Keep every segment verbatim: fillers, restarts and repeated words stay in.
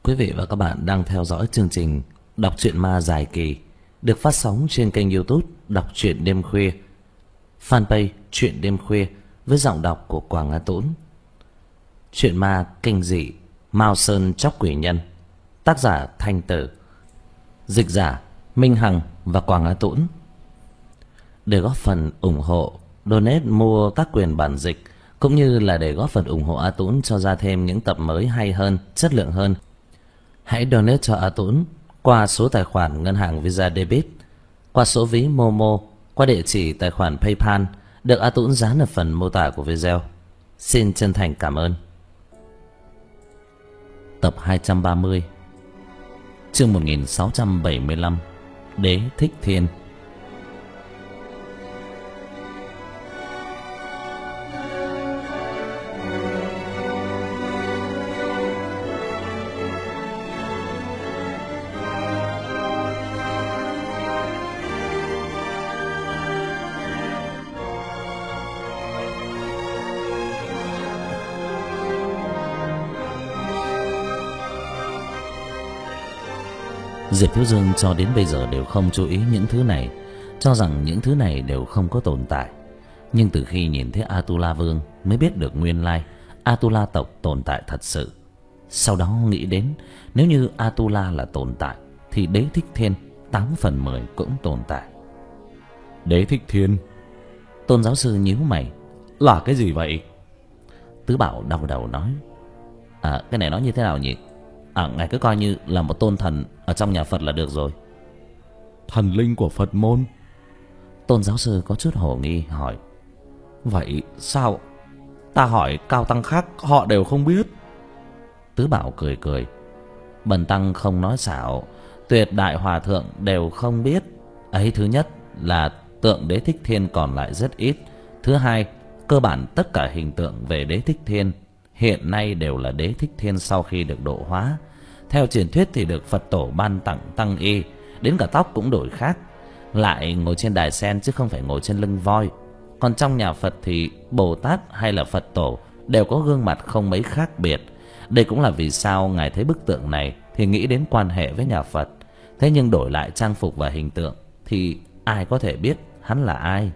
Quý vị và các bạn đang theo dõi chương trình Đọc truyện ma dài kỳ được phát sóng trên kênh YouTube Đọc truyện đêm khuya, fanpage Truyện đêm khuya với giọng đọc của Quảng Á Tũng. Truyện ma kinh dị Mao Sơn Chóc Quỷ Nhân, tác giả Thanh Tử, dịch giả Minh Hằng và Quảng Á Tũng. Để góp phần ủng hộ, donate mua các quyền bản dịch cũng như là để góp phần ủng hộ A Tũng cho ra thêm những tập mới hay hơn, chất lượng hơn, hãy donate cho A Tũng qua số tài khoản ngân hàng Visa Debit, qua số ví Momo, qua địa chỉ tài khoản PayPal được A Tũng dán ở phần mô tả của video. Xin chân thành cảm ơn. Tập hai trăm ba mươi, chương một nghìn sáu trăm bảy mươi lăm, Đế Thích Thiên. Diệp Thiếu Dương cho đến bây giờ đều không chú ý những thứ này, cho rằng những thứ này đều không có tồn tại. Nhưng từ khi nhìn thấy Atula Vương mới biết được nguyên lai Atula tộc tồn tại thật sự. Sau đó nghĩ đến nếu như Atula là tồn tại thì Đế Thích Thiên tám phần mười cũng tồn tại. Đế Thích Thiên? Tôn giáo sư nhíu mày. Là cái gì vậy? Tứ Bảo đau đầu nói, À cái này nói như thế nào nhỉ? À ngài cứ coi như là một tôn thần ở trong nhà Phật là được rồi. Thần linh của Phật môn? Tôn giáo sư có chút hồ nghi hỏi. Vậy sao ta hỏi cao tăng khác họ đều không biết? Tứ Bảo cười cười. Bần tăng không nói xạo, tuyệt đại hòa thượng đều không biết. Ấy thứ nhất là tượng Đế Thích Thiên còn lại rất ít. Thứ hai, cơ bản tất cả hình tượng về Đế Thích Thiên hiện nay đều là Đế Thích Thiên sau khi được độ hóa. Theo truyền thuyết thì được Phật tổ ban tặng tăng y, đến cả tóc cũng đổi khác, lại ngồi trên đài sen chứ không phải ngồi trên lưng voi. Còn trong nhà Phật thì Bồ Tát hay là Phật tổ đều có gương mặt không mấy khác biệt. Đây cũng là vì sao ngài thấy bức tượng này thì nghĩ đến quan hệ với nhà Phật. Thế nhưng đổi lại trang phục và hình tượng thì ai có thể biết hắn là ai?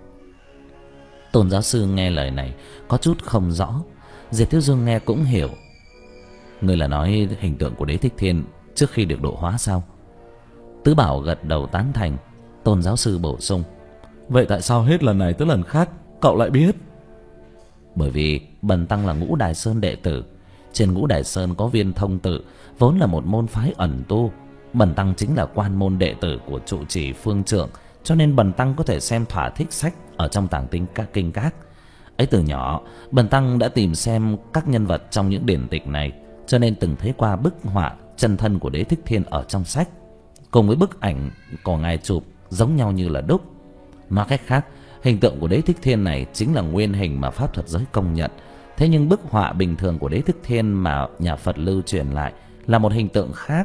Tôn giáo sư nghe lời này có chút không rõ. Diệp Thiếu Dương nghe cũng hiểu. Ngươi là nói hình tượng của Đế Thích Thiên trước khi được độ hóa sao? Tứ Bảo gật đầu tán thành. Tôn giáo sư bổ sung, vậy tại sao hết lần này tới lần khác cậu lại biết? Bởi vì bần tăng là Ngũ Đài Sơn đệ tử. Trên Ngũ Đài Sơn có Viên Thông Tự, vốn là một môn phái ẩn tu. Bần tăng chính là quan môn đệ tử của trụ trì Phương Trượng, cho nên bần tăng có thể xem thỏa thích sách ở trong tàng tinh các kinh các. Ấy từ nhỏ bần tăng đã tìm xem các nhân vật trong những điển tịch này, cho nên từng thấy qua bức họa chân thân của Đế Thích Thiên ở trong sách, cùng với bức ảnh của ngài chụp giống nhau như là đúc. Nói cách khác, hình tượng của Đế Thích Thiên này chính là nguyên hình mà pháp thuật giới công nhận. Thế nhưng bức họa bình thường của Đế Thích Thiên mà nhà Phật lưu truyền lại là một hình tượng khác.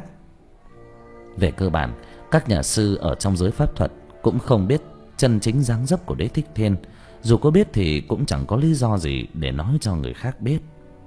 Về cơ bản, các nhà sư ở trong giới pháp thuật cũng không biết chân chính dáng dấp của Đế Thích Thiên. Dù có biết thì cũng chẳng có lý do gì để nói cho người khác biết.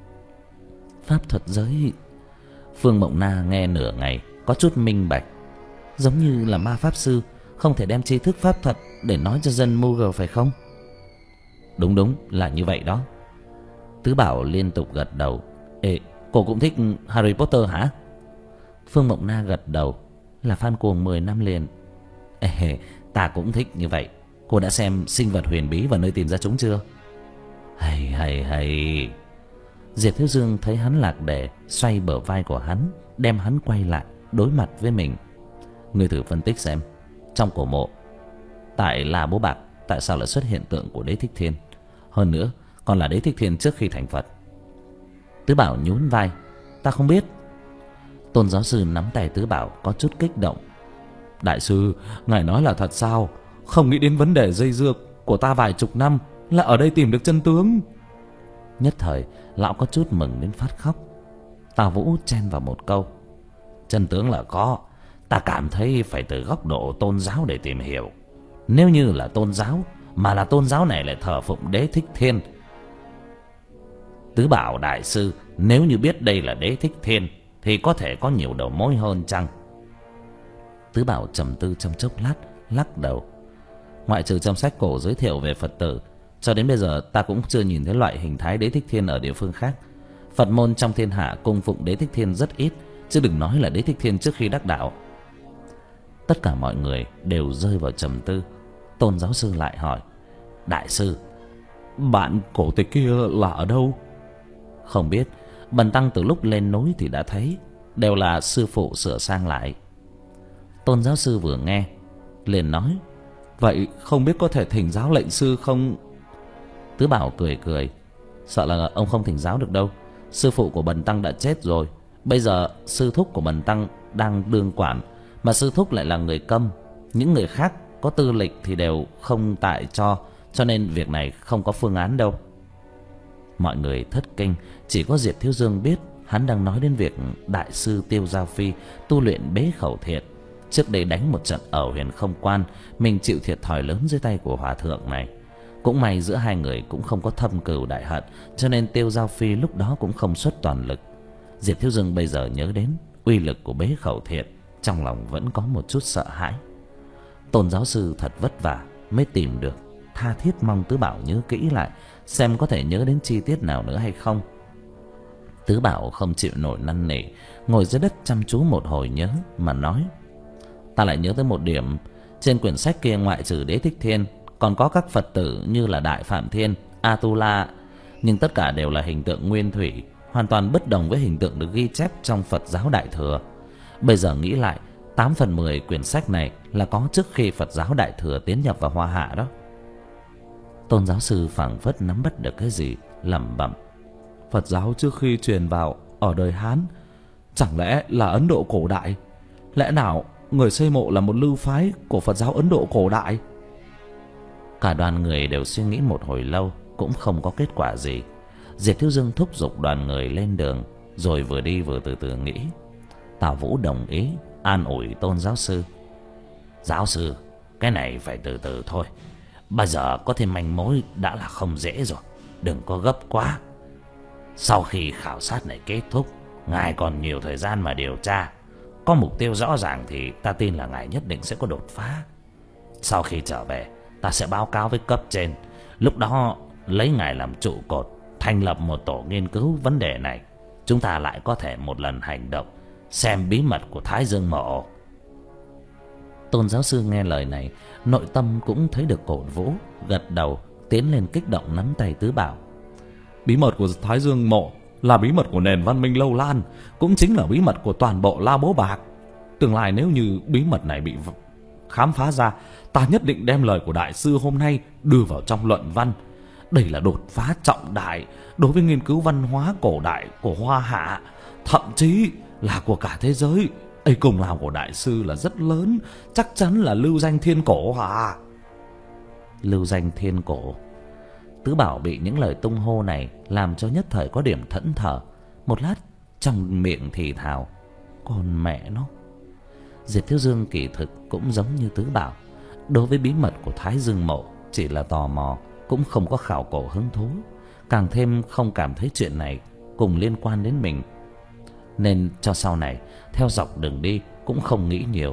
Pháp thuật giới... Phương Mộng Na nghe nửa ngày có chút minh bạch. Giống như là ma pháp sư không thể đem tri thức pháp thuật để nói cho dân Mughal phải không? Đúng đúng là như vậy đó. Tứ Bảo liên tục gật đầu. Ê, cô cũng thích Harry Potter hả? Phương Mộng Na gật đầu. Là fan cuồng mười năm liền. Ê, ta cũng thích như vậy. Cô đã xem Sinh vật huyền bí và nơi tìm ra chúng chưa? Hay hay hay. Diệp Thiếu Dương thấy hắn lạc đề, xoay bờ vai của hắn, đem hắn quay lại đối mặt với mình. Ngươi thử phân tích xem, trong cổ mộ tại là Bố Bạc tại sao lại xuất hiện tượng của Đế Thích Thiên? Hơn nữa còn là Đế Thích Thiên trước khi thành Phật. Tứ Bảo nhún vai. Ta không biết. Tôn giáo sư nắm tay Tứ Bảo có chút kích động. Đại sư, ngài nói là thật sao? Không nghĩ đến vấn đề dây dưa của ta vài chục năm là ở đây tìm được chân tướng. Nhất thời lão có chút mừng đến phát khóc. Tào Vũ chen vào một câu. Chân tướng là có, ta cảm thấy phải từ góc độ tôn giáo để tìm hiểu. Nếu như là tôn giáo, mà là tôn giáo này lại thờ phụng Đế Thích Thiên, Tứ Bảo đại sư nếu như biết đây là Đế Thích Thiên thì có thể có nhiều đầu mối hơn chăng? Tứ Bảo trầm tư trong chốc lát, lắc đầu. Ngoại trừ trong sách cổ giới thiệu về Phật tử, cho đến bây giờ ta cũng chưa nhìn thấy loại hình thái Đế Thích Thiên ở địa phương khác. Phật môn trong thiên hạ cung phụng Đế Thích Thiên rất ít, chứ đừng nói là Đế Thích Thiên trước khi đắc đạo. Tất cả mọi người đều rơi vào trầm tư. Tôn giáo sư lại hỏi: Đại sư, bạn cổ tịch kia là ở đâu? Không biết, bần tăng từ lúc lên núi thì đã thấy, đều là sư phụ sửa sang lại. Tôn giáo sư vừa nghe liền nói: Vậy không biết có thể thỉnh giáo lệnh sư không? Tứ Bảo cười cười: Sợ là ông không thỉnh giáo được đâu. Sư phụ của bần tăng đã chết rồi, bây giờ sư thúc của bần tăng đang đương quản, mà sư thúc lại là người Câm. Những người khác có tư lịch thì đều không tại cho, cho nên việc này không có phương án đâu. Mọi người thất kinh, chỉ có Diệp Thiếu Dương biết hắn đang nói đến việc đại sư Tiêu Giao Phi tu luyện bế khẩu thiệt. Trước đây đánh một trận ở Huyền Không Quan, mình chịu thiệt thòi lớn dưới tay của hòa thượng này. Cũng may giữa hai người cũng không có thâm cừu đại hận, cho nên Tiêu Giao Phi lúc đó cũng không xuất toàn lực. Diệp Thiếu Dương bây giờ nhớ đến uy lực của bế khẩu thiệt, trong lòng vẫn có một chút sợ hãi. Tôn giáo sư thật vất vả mới tìm được, tha thiết mong Tứ Bảo nhớ kỹ lại, xem có thể nhớ đến chi tiết nào nữa hay không. Tứ Bảo không chịu nổi năn nỉ, ngồi dưới đất chăm chú một hồi nhớ mà nói: Ta lại nhớ tới một điểm, trên quyển sách kia ngoại trừ Đế Thích Thiên còn có các Phật tử như là Đại Phạm Thiên, Atula, nhưng tất cả đều là hình tượng nguyên thủy, hoàn toàn bất đồng với hình tượng được ghi chép trong Phật giáo Đại Thừa. Bây giờ nghĩ lại, tám phần mười quyển sách này là có trước khi Phật giáo Đại Thừa tiến nhập vào Hoa Hạ đó. Tôn giáo sư phảng phất nắm bắt được cái gì, lẩm bẩm: Phật giáo trước khi truyền vào ở đời Hán, chẳng lẽ là Ấn Độ cổ đại? Lẽ nào người xây mộ là một lưu phái của Phật giáo Ấn Độ cổ đại? Cả đoàn người đều suy nghĩ một hồi lâu, cũng không có kết quả gì. Diệp Thiếu Dương thúc giục đoàn người lên đường, rồi vừa đi vừa từ từ nghĩ. Tào Vũ đồng ý, an ủi Tôn giáo sư: Giáo sư, cái này phải từ từ thôi. Bây giờ có thêm manh mối đã là không dễ rồi, đừng có gấp quá. Sau khi khảo sát này kết thúc, ngài còn nhiều thời gian mà điều tra. Có mục tiêu rõ ràng thì ta tin là ngài nhất định sẽ có đột phá. Sau khi trở về, ta sẽ báo cáo với cấp trên, lúc đó lấy ngài làm trụ cột, thành lập một tổ nghiên cứu vấn đề này. Chúng ta lại có thể một lần hành động, xem bí mật của Thái Dương Mộ. Tôn giáo sư nghe lời này, nội tâm cũng thấy được cổ vũ, gật đầu, tiến lên kích động nắm tay Tứ Bảo. Bí mật của Thái Dương Mộ là bí mật của nền văn minh lâu lan, cũng chính là bí mật của toàn bộ La Bố Bạc. Tương lai nếu như bí mật này bị khám phá ra, ta nhất định đem lời của đại sư hôm nay đưa vào trong luận văn. Đây là đột phá trọng đại đối với nghiên cứu văn hóa cổ đại của Hoa Hạ, thậm chí là của cả thế giới. Ấy, công lao của đại sư là rất lớn, chắc chắn là lưu danh thiên cổ à? Lưu danh thiên cổ? Tứ Bảo bị những lời tung hô này làm cho nhất thời có điểm thẫn thờ. Một lát trong miệng thì thào: Con mẹ nó! Diệp Thiếu Dương kỳ thực cũng giống như Tứ Bảo, đối với bí mật của Thái Dương Mộ chỉ là tò mò, cũng không có khảo cổ hứng thú, càng thêm không cảm thấy chuyện này cùng liên quan đến mình, nên cho sau này theo dọc đường đi cũng không nghĩ nhiều.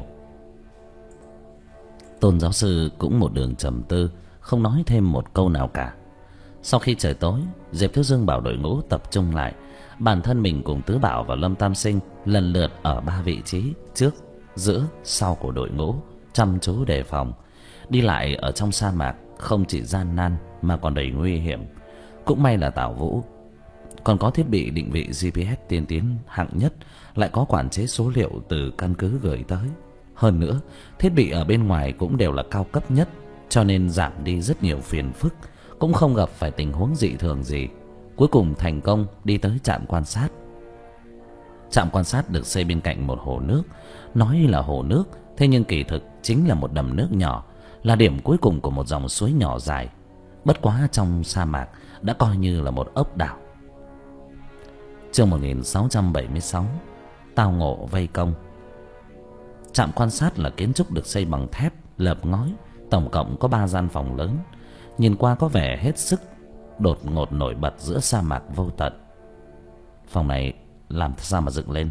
Tôn giáo sư cũng một đường trầm tư, không nói thêm một câu nào cả. Sau khi trời tối, Diệp Thiếu Dương bảo đội ngũ tập trung lại. Bản thân mình cùng Tứ Bảo và Lâm Tam Sinh lần lượt ở ba vị trí trước, giữa, sau của đội ngũ, chăm chú đề phòng. Đi lại ở trong sa mạc không chỉ gian nan mà còn đầy nguy hiểm. Cũng may là Tào Vũ còn có thiết bị định vị giê pê ét tiên tiến hạng nhất, lại có quản chế số liệu từ căn cứ gửi tới. Hơn nữa, thiết bị ở bên ngoài cũng đều là cao cấp nhất, cho nên giảm đi rất nhiều phiền phức, cũng không gặp phải tình huống dị thường gì. Cuối cùng thành công đi tới trạm quan sát. Trạm quan sát được xây bên cạnh một hồ nước. Nói là hồ nước, thế nhưng kỳ thực chính là một đầm nước nhỏ, là điểm cuối cùng của một dòng suối nhỏ dài. Bất quá trong sa mạc đã coi như là một ốc đảo. Chương một nghìn sáu trăm bảy mươi sáu, tao ngộ vây công. Trạm quan sát là kiến trúc được xây bằng thép, lợp ngói, tổng cộng có ba gian phòng lớn. Nhìn qua có vẻ hết sức đột ngột nổi bật giữa sa mạc vô tận. Phòng này làm sao mà dựng lên?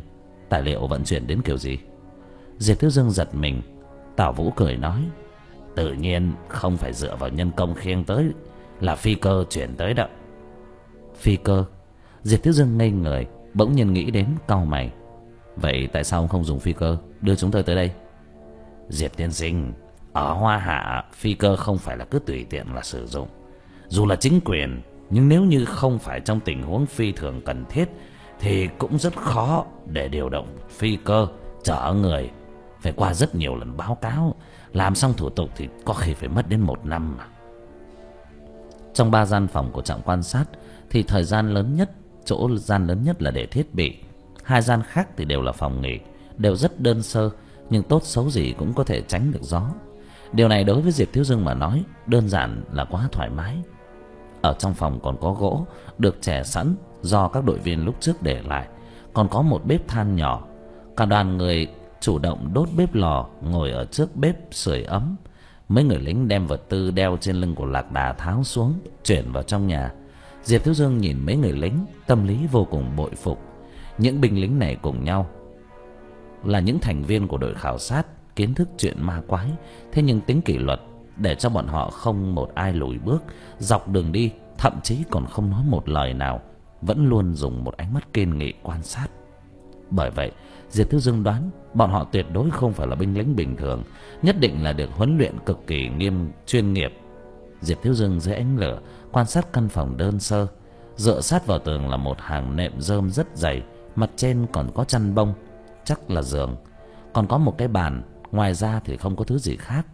Tài liệu vận chuyển đến kiểu gì? Diệp Thiếu Dương giật mình. Tào Vũ cười nói: Tự nhiên không phải dựa vào nhân công khiêng tới, là phi cơ chuyển tới đó. Phi cơ? Diệp Thiếu Dương ngây người, bỗng nhiên nghĩ đến, cau mày. Vậy tại sao ông không dùng phi cơ đưa chúng tôi tới đây? Diệp tiên sinh, ở Hoa Hạ phi cơ không phải là cứ tùy tiện là sử dụng. Dù là chính quyền, nhưng nếu như không phải trong tình huống phi thường cần thiết thì cũng rất khó để điều động phi cơ chở người. Phải qua rất nhiều lần báo cáo, làm xong thủ tục thì có khi phải mất đến một năm mà. Trong ba gian phòng của trạm quan sát thì thời gian lớn nhất, chỗ gian lớn nhất là để thiết bị. Hai gian khác thì đều là phòng nghỉ, đều rất đơn sơ, nhưng tốt xấu gì cũng có thể tránh được gió. Điều này đối với Diệp Thiếu Dương mà nói đơn giản là quá thoải mái. Ở trong phòng còn có gỗ được chẻ sẵn do các đội viên lúc trước để lại, còn có một bếp than nhỏ. Cả đoàn người chủ động đốt bếp lò, ngồi ở trước bếp sưởi ấm. Mấy người lính đem vật tư đeo trên lưng của Lạc Đà tháo xuống, chuyển vào trong nhà. Diệp Thiếu Dương nhìn mấy người lính, tâm lý vô cùng bội phục. Những binh lính này cùng nhau là những thành viên của đội khảo sát, kiến thức chuyện ma quái, thế nhưng tính kỷ luật để cho bọn họ không một ai lùi bước. Dọc đường đi thậm chí còn không nói một lời nào, vẫn luôn dùng một ánh mắt kiên nghị quan sát. Bởi vậy Diệp Thiếu Dương đoán bọn họ tuyệt đối không phải là binh lính bình thường, nhất định là được huấn luyện cực kỳ nghiêm chuyên nghiệp. Diệp Thiếu Dương dưới ánh lửa quan sát căn phòng đơn sơ. Dựa sát vào tường là một hàng nệm rơm rất dày, mặt trên còn có chăn bông, chắc là giường. Còn có một cái bàn, ngoài ra thì không có thứ gì khác.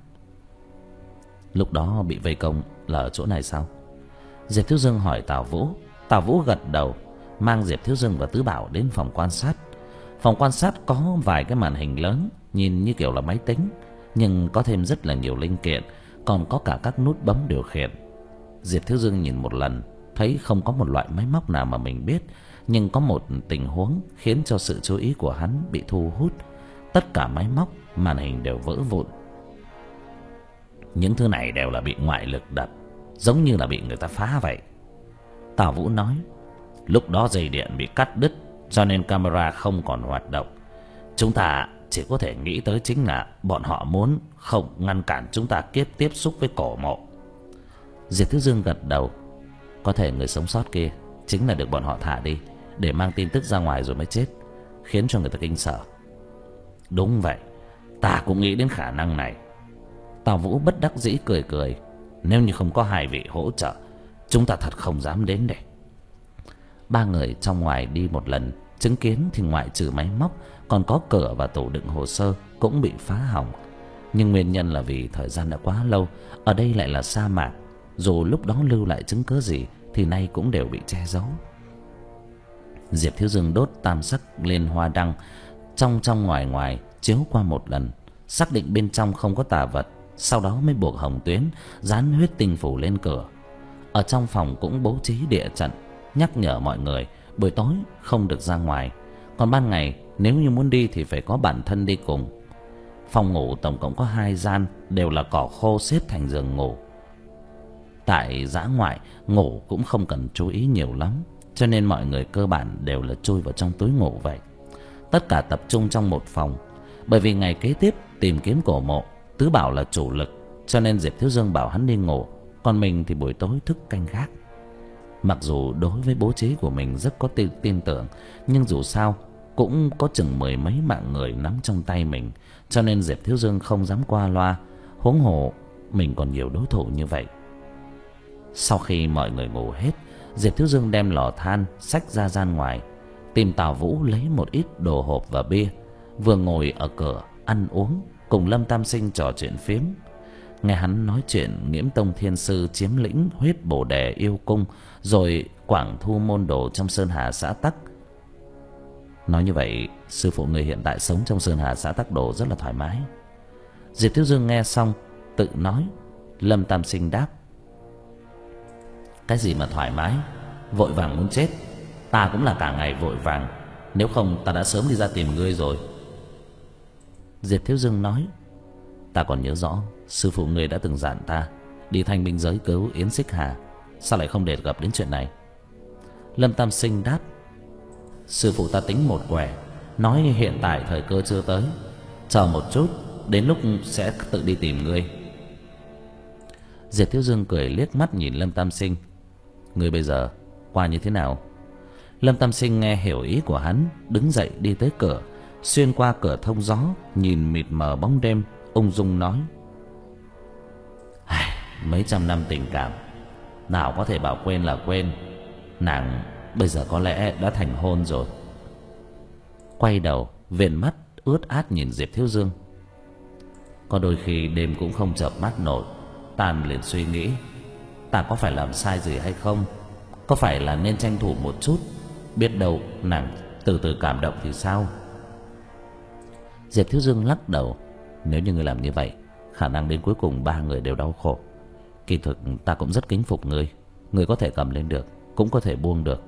Lúc đó bị vây công là ở chỗ này sao? Diệp Thiếu Dương hỏi Tào Vũ. Tào Vũ gật đầu, mang Diệp Thiếu Dương và Tứ Bảo đến phòng quan sát. Phòng quan sát có vài cái màn hình lớn, nhìn như kiểu là máy tính, nhưng có thêm rất là nhiều linh kiện, còn có cả các nút bấm điều khiển. Diệp Thiếu Dương nhìn một lần, thấy không có một loại máy móc nào mà mình biết, nhưng có một tình huống khiến cho sự chú ý của hắn bị thu hút. Tất cả máy móc, màn hình đều vỡ vụn. Những thứ này đều là bị ngoại lực đập, giống như là bị người ta phá vậy. Tào Vũ nói: Lúc đó dây điện bị cắt đứt, cho nên camera không còn hoạt động. Chúng ta chỉ có thể nghĩ tới chính là bọn họ muốn không ngăn cản chúng ta tiếp tiếp xúc với cổ mộ. Diệp Thiếu Dương gật đầu. Có thể người sống sót kia chính là được bọn họ thả đi để mang tin tức ra ngoài rồi mới chết, khiến cho người ta kinh sợ. Đúng vậy, ta cũng nghĩ đến khả năng này. Tào Vũ bất đắc dĩ cười cười. Nếu như không có hai vị hỗ trợ, chúng ta thật không dám đến đây. Ba người trong ngoài đi một lần, chứng kiến thì ngoại trừ máy móc, còn có cửa và tủ đựng hồ sơ cũng bị phá hỏng. Nhưng nguyên nhân là vì thời gian đã quá lâu, ở đây lại là sa mạc. Dù lúc đó lưu lại chứng cứ gì thì nay cũng đều bị che giấu. Diệp Thiếu Dương đốt tam sắc lên hoa đăng, trong trong ngoài ngoài chiếu qua một lần, xác định bên trong không có tà vật, sau đó mới buộc hồng tuyến, dán huyết tinh phủ lên cửa. Ở trong phòng cũng bố trí địa trận, nhắc nhở mọi người buổi tối không được ra ngoài, còn ban ngày nếu như muốn đi thì phải có bản thân đi cùng. Phòng ngủ tổng cộng có hai gian, đều là cỏ khô xếp thành giường ngủ. Tại dã ngoại ngủ cũng không cần chú ý nhiều lắm, cho nên mọi người cơ bản đều là chui vào trong túi ngủ vậy. Tất cả tập trung trong một phòng. Bởi vì ngày kế tiếp tìm kiếm cổ mộ, Tứ Bảo là chủ lực, cho nên Diệp Thiếu Dương bảo hắn đi ngủ, còn mình thì buổi tối thức canh gác. Mặc dù đối với bố trí của mình rất có tin, tin tưởng, nhưng dù sao cũng có chừng mười mấy mạng người nắm trong tay mình, cho nên Diệp Thiếu Dương không dám qua loa, huống hồ mình còn nhiều đối thủ như vậy. Sau khi mọi người ngủ hết, Diệp Thiếu Dương đem lò than xách ra gian ngoài, tìm Tào Vũ lấy một ít đồ hộp và bia, vừa ngồi ở cửa ăn uống, cùng Lâm Tam Sinh trò chuyện phiếm. Nghe hắn nói chuyện Nghiễm Tông Thiên Sư chiếm lĩnh huyết bổ đề yêu cung, rồi quảng thu môn đồ trong Sơn Hà xã Tắc. Nói như vậy, sư phụ người hiện tại sống trong Sơn Hà xã Tắc Đồ rất là thoải mái. Diệp Thiếu Dương nghe xong tự nói. Lâm Tam Sinh đáp: Cái gì mà thoải mái, vội vàng muốn chết. Ta cũng là cả ngày vội vàng, nếu không ta đã sớm đi ra tìm ngươi rồi. Diệp Thiếu Dương nói: Ta còn nhớ rõ sư phụ ngươi đã từng dặn ta đi thanh binh giới cứu Yến Xích Hà, sao lại không đề cập đến chuyện này? Lâm Tam Sinh đáp: Sư phụ ta tính một quẻ, nói hiện tại thời cơ chưa tới, chờ một chút, đến lúc sẽ tự đi tìm ngươi. Diệp Thiếu Dương cười liếc mắt nhìn Lâm Tam Sinh. Ngươi bây giờ qua như thế nào? Lâm Tam Sinh nghe hiểu ý của hắn, đứng dậy đi tới cửa, xuyên qua cửa thông gió, nhìn mịt mờ bóng đêm, ung dung nói: mấy trăm năm tình cảm, nào có thể bảo quên là quên. Nàng bây giờ có lẽ đã thành hôn rồi. Quay đầu, viền mắt ướt át nhìn Diệp Thiếu Dương. Có đôi khi đêm cũng không chợp mắt nổi. Tàn liền suy nghĩ, ta có phải làm sai gì hay không? Có phải là nên tranh thủ một chút? Biết đâu nàng từ từ cảm động thì sao? Diệp Thiếu Dương lắc đầu. Nếu như ngươi làm như vậy, khả năng đến cuối cùng ba người đều đau khổ. Kỳ thực ta cũng rất kính phục ngươi. Ngươi có thể cầm lên được, cũng có thể buông được.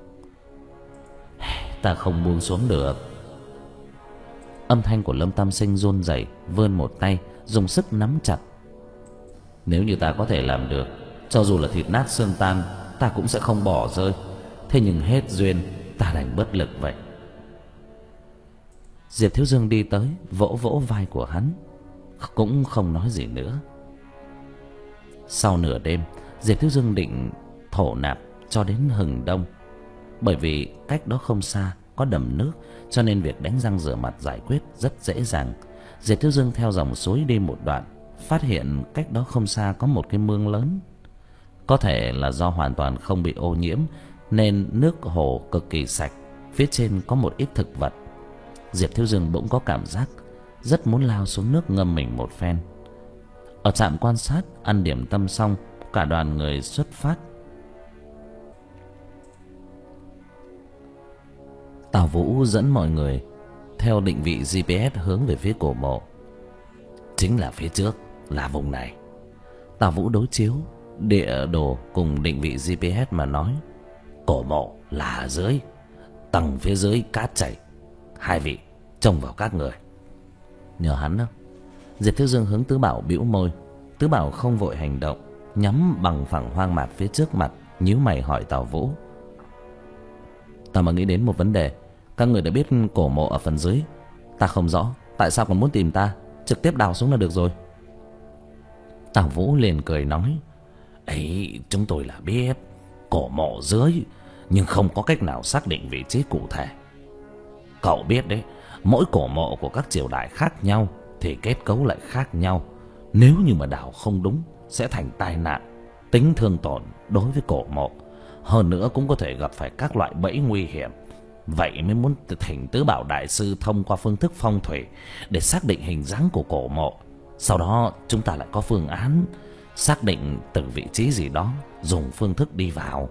Ta không buông xuống được. Âm thanh của Lâm Tam Sinh run rẩy, vươn một tay, dùng sức nắm chặt. Nếu như ta có thể làm được, cho dù là thịt nát xương tan, ta cũng sẽ không bỏ rơi. Thế nhưng hết duyên, ta đành bất lực vậy. Diệp Thiếu Dương đi tới, vỗ vỗ vai của hắn, cũng không nói gì nữa. Sau nửa đêm, Diệp Thiếu Dương định thổ nạp cho đến hừng đông. Bởi vì cách đó không xa có đầm nước, cho nên việc đánh răng rửa mặt giải quyết rất dễ dàng. Diệp Thiếu Dương theo dòng suối đi một đoạn, phát hiện cách đó không xa có một cái mương lớn. Có thể là do hoàn toàn không bị ô nhiễm nên nước hồ cực kỳ sạch. Phía trên có một ít thực vật. Diệp Thiếu Dương bỗng có cảm giác rất muốn lao xuống nước ngâm mình một phen. Ở trạm quan sát ăn điểm tâm xong, cả đoàn người xuất phát. Tào Vũ dẫn mọi người theo định vị giê pê ét hướng về phía cổ mộ. Chính là phía trước, là vùng này. Tào Vũ đối chiếu địa đồ cùng định vị giê pê ét mà nói. Cổ mộ là ở dưới, tầng phía dưới cát chảy. Hai vị trông vào các người. Nhờ hắn đó. Diệp Thiếu Dương hướng Tứ Bảo bĩu môi. Tứ Bảo không vội hành động, nhắm bằng phẳng hoang mạc phía trước mặt, nhíu mày hỏi Tào Vũ. Ta mà nghĩ đến một vấn đề. Các người đã biết cổ mộ ở phần dưới, ta không rõ tại sao còn muốn tìm ta, trực tiếp đào xuống là được rồi. Tào Vũ liền cười nói: ấy, chúng tôi là biết cổ mộ dưới, nhưng không có cách nào xác định vị trí cụ thể. Cậu biết đấy, mỗi cổ mộ của các triều đại khác nhau thì kết cấu lại khác nhau. Nếu như mà đào không đúng sẽ thành tai nạn, tính thương tổn đối với cổ mộ. Hơn nữa cũng có thể gặp phải các loại bẫy nguy hiểm. Vậy mới muốn thỉnh Tứ Bảo đại sư thông qua phương thức phong thủy để xác định hình dáng của cổ mộ. Sau đó chúng ta lại có phương án xác định từ vị trí gì đó, dùng phương thức đi vào.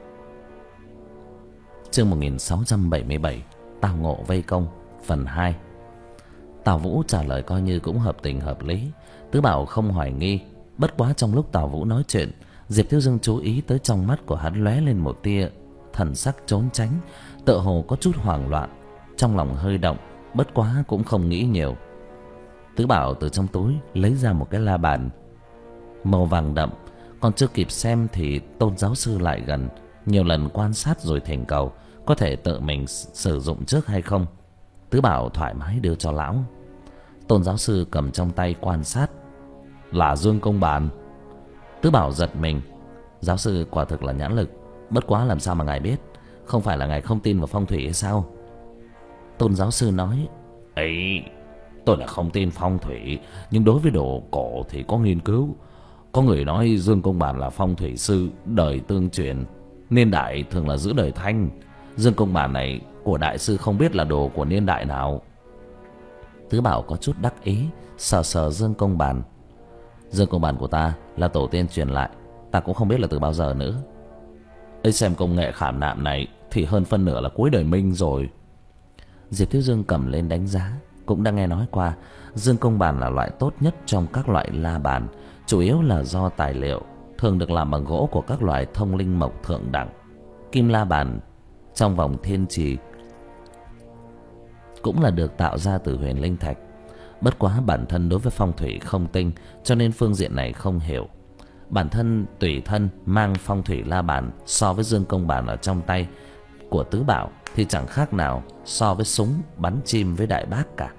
Chương một nghìn sáu trăm bảy mươi bảy, Tào Ngộ vây công, phần hai. Tào Vũ trả lời coi như cũng hợp tình hợp lý. Tứ Bảo không hoài nghi. Bất quá trong lúc Tào Vũ nói chuyện, Diệp Thiếu Dương chú ý tới trong mắt của hắn lóe lên một tia thần sắc trốn tránh, tựa hồ có chút hoảng loạn. Trong lòng hơi động, bất quá cũng không nghĩ nhiều. Tứ Bảo từ trong túi lấy ra một cái la bàn màu vàng đậm. Còn chưa kịp xem thì Tôn giáo sư lại gần, nhiều lần quan sát rồi thỉnh cầu có thể tự mình sử dụng trước hay không. Tứ Bảo thoải mái đưa cho lão. Tôn giáo sư cầm trong tay quan sát. Là Dương Công Bàn. Tứ Bảo giật mình. Giáo sư quả thực là nhãn lực. Bất quá làm sao mà ngài biết? Không phải là ngài không tin vào phong thủy hay sao? Tôn giáo sư nói: ấy, tôi là không tin phong thủy, nhưng đối với đồ cổ thì có nghiên cứu. Có người nói Dương Công Bàn là phong thủy sư đời tương truyền, niên đại thường là giữa đời Thanh. Dương Công Bàn này của đại sư không biết là đồ của niên đại nào. Tứ Bảo có chút đắc ý, sờ sờ Dương Công Bàn. Dương Công Bàn của ta là tổ tiên truyền lại, ta cũng không biết là từ bao giờ nữa. Ấy, xem công nghệ khảm nạm này thì hơn phân nửa là cuối đời Minh rồi. Diệp Thiếu Dương cầm lên đánh giá. Cũng đã nghe nói qua Dương Công Bàn là loại tốt nhất trong các loại la bàn, chủ yếu là do tài liệu thường được làm bằng gỗ của các loại thông linh mộc thượng đẳng. Kim la bàn trong vòng thiên trì cũng là được tạo ra từ huyền linh thạch. Bất quá bản thân đối với phong thủy không tinh, cho nên phương diện này không hiểu. Bản thân tùy thân mang phong thủy la bàn so với Dương Công Bàn ở trong tay của Tứ Bảo thì chẳng khác nào so với súng bắn chim với đại bác cả.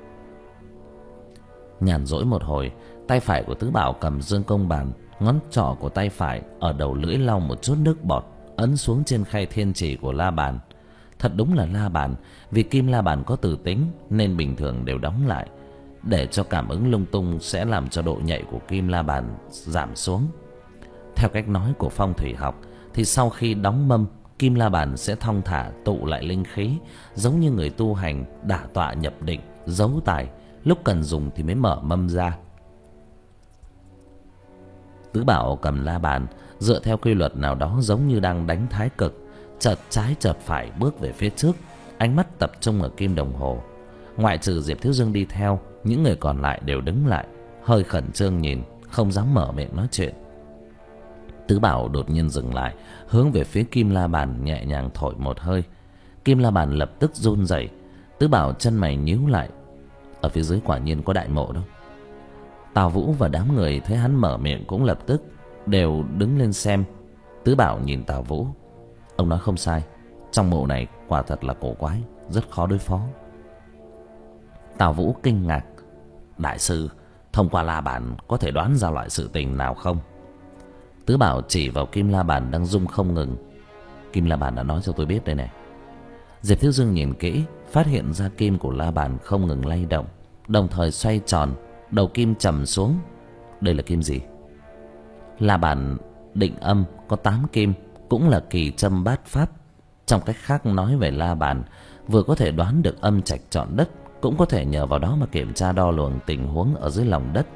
Nhàn rỗi một hồi, tay phải của Tứ Bảo cầm dương công bàn, ngón trỏ của tay phải ở đầu lưỡi lau một chút nước bọt, ấn xuống trên khay thiên chỉ của la bàn. Thật đúng là la bàn, vì kim la bàn có từ tính nên bình thường đều đóng lại, để cho cảm ứng lung tung sẽ làm cho độ nhạy của kim la bàn giảm xuống. Theo cách nói của phong thủy học thì sau khi đóng mâm, kim la bàn sẽ thong thả tụ lại linh khí, giống như người tu hành đả tọa nhập định, giấu tài, lúc cần dùng thì mới mở mâm ra. Tứ Bảo cầm la bàn, dựa theo quy luật nào đó giống như đang đánh thái cực, chợt trái chợt phải bước về phía trước, ánh mắt tập trung ở kim đồng hồ. Ngoại trừ Diệp Thiếu Dương đi theo, những người còn lại đều đứng lại, hơi khẩn trương nhìn, không dám mở miệng nói chuyện. Tứ Bảo đột nhiên dừng lại, hướng về phía kim la bàn nhẹ nhàng thổi một hơi. Kim la bàn lập tức run rẩy. Tứ Bảo chân mày nhíu lại. Ở phía dưới quả nhiên có đại mộ đâu. Tào Vũ và đám người thấy hắn mở miệng cũng lập tức đều đứng lên xem. Tứ Bảo nhìn Tào Vũ. Ông nói không sai, trong mộ này quả thật là cổ quái, rất khó đối phó. Tào Vũ kinh ngạc. Đại sư, thông qua la bàn có thể đoán ra loại sự tình nào không? Tứ Bảo chỉ vào kim la bàn đang rung không ngừng. Kim la bàn đã nói cho tôi biết đây này. Diệp Thiếu Dương nhìn kỹ, phát hiện ra kim của la bàn không ngừng lay động, đồng thời xoay tròn, đầu kim trầm xuống. Đây là kim gì? La bàn định âm có tám kim, cũng là kỳ châm bát pháp. Trong cách khác nói về la bàn, vừa có thể đoán được âm trạch chọn đất, cũng có thể nhờ vào đó mà kiểm tra đo lường tình huống ở dưới lòng đất.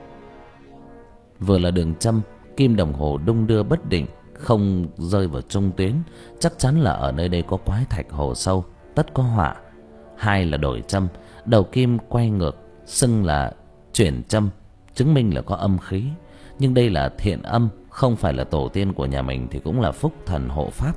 Vừa là đường châm, kim đồng hồ đung đưa bất định, không rơi vào trung tuyến, chắc chắn là ở nơi đây có quái thạch hồ sâu, tất có họa. Hai là đổi châm, đầu kim quay ngược, xưng là chuyển châm, chứng minh là có âm khí. Nhưng đây là thiện âm, không phải là tổ tiên của nhà mình thì cũng là phúc thần hộ pháp.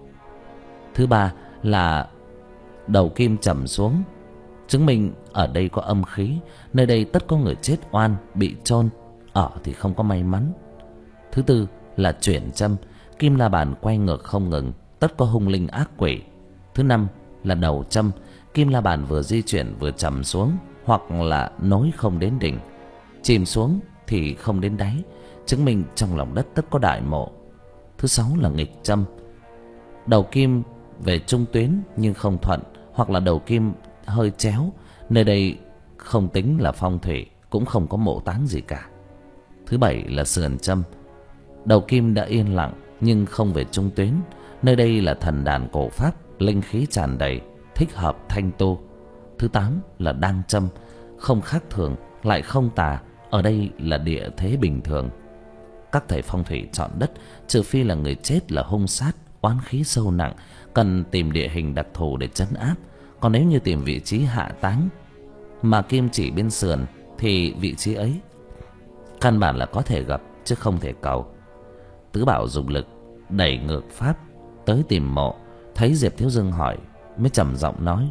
Thứ ba là đầu kim trầm xuống, chứng minh ở đây có âm khí, nơi đây tất có người chết oan, bị chôn, ở thì không có may mắn. Thứ tư là chuyển châm, kim la bàn quay ngược không ngừng, tất có hung linh ác quỷ. Thứ năm là đầu châm, kim la bàn vừa di chuyển vừa trầm xuống, hoặc là nối không đến đỉnh, chìm xuống thì không đến đáy, chứng minh trong lòng đất tất có đại mộ. Thứ sáu là nghịch châm, đầu kim về trung tuyến nhưng không thuận, hoặc là đầu kim hơi chéo, nơi đây không tính là phong thủy, cũng không có mộ táng gì cả. Thứ bảy là sườn châm, đầu kim đã yên lặng nhưng không về trung tuyến, nơi đây là thần đàn cổ pháp, linh khí tràn đầy, thích hợp thanh tu. Thứ tám là đăng châm, không khác thường lại không tà, ở đây là địa thế bình thường. Các thầy phong thủy chọn đất, trừ phi là người chết là hung sát, oán khí sâu nặng, cần tìm địa hình đặc thù để trấn áp. Còn nếu như tìm vị trí hạ táng mà kim chỉ bên sườn thì vị trí ấy căn bản là có thể gặp chứ không thể cầu. Tứ Bảo dùng lực đẩy ngược pháp tới tìm mộ, thấy Diệp Thiếu Dương hỏi mới trầm giọng nói: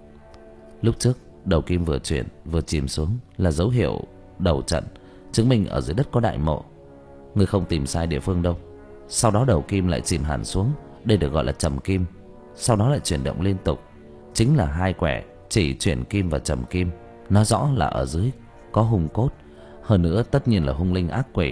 Lúc trước đầu kim vừa chuyển vừa chìm xuống là dấu hiệu đầu trận, chứng minh ở dưới đất có đại mộ. Người không tìm sai địa phương đâu. Sau đó đầu kim lại chìm hẳn xuống, đây được gọi là trầm kim. Sau đó lại chuyển động liên tục, chính là hai quẻ chỉ chuyển kim và trầm kim, nói rõ là ở dưới có hung cốt, hơn nữa tất nhiên là hung linh ác quỷ.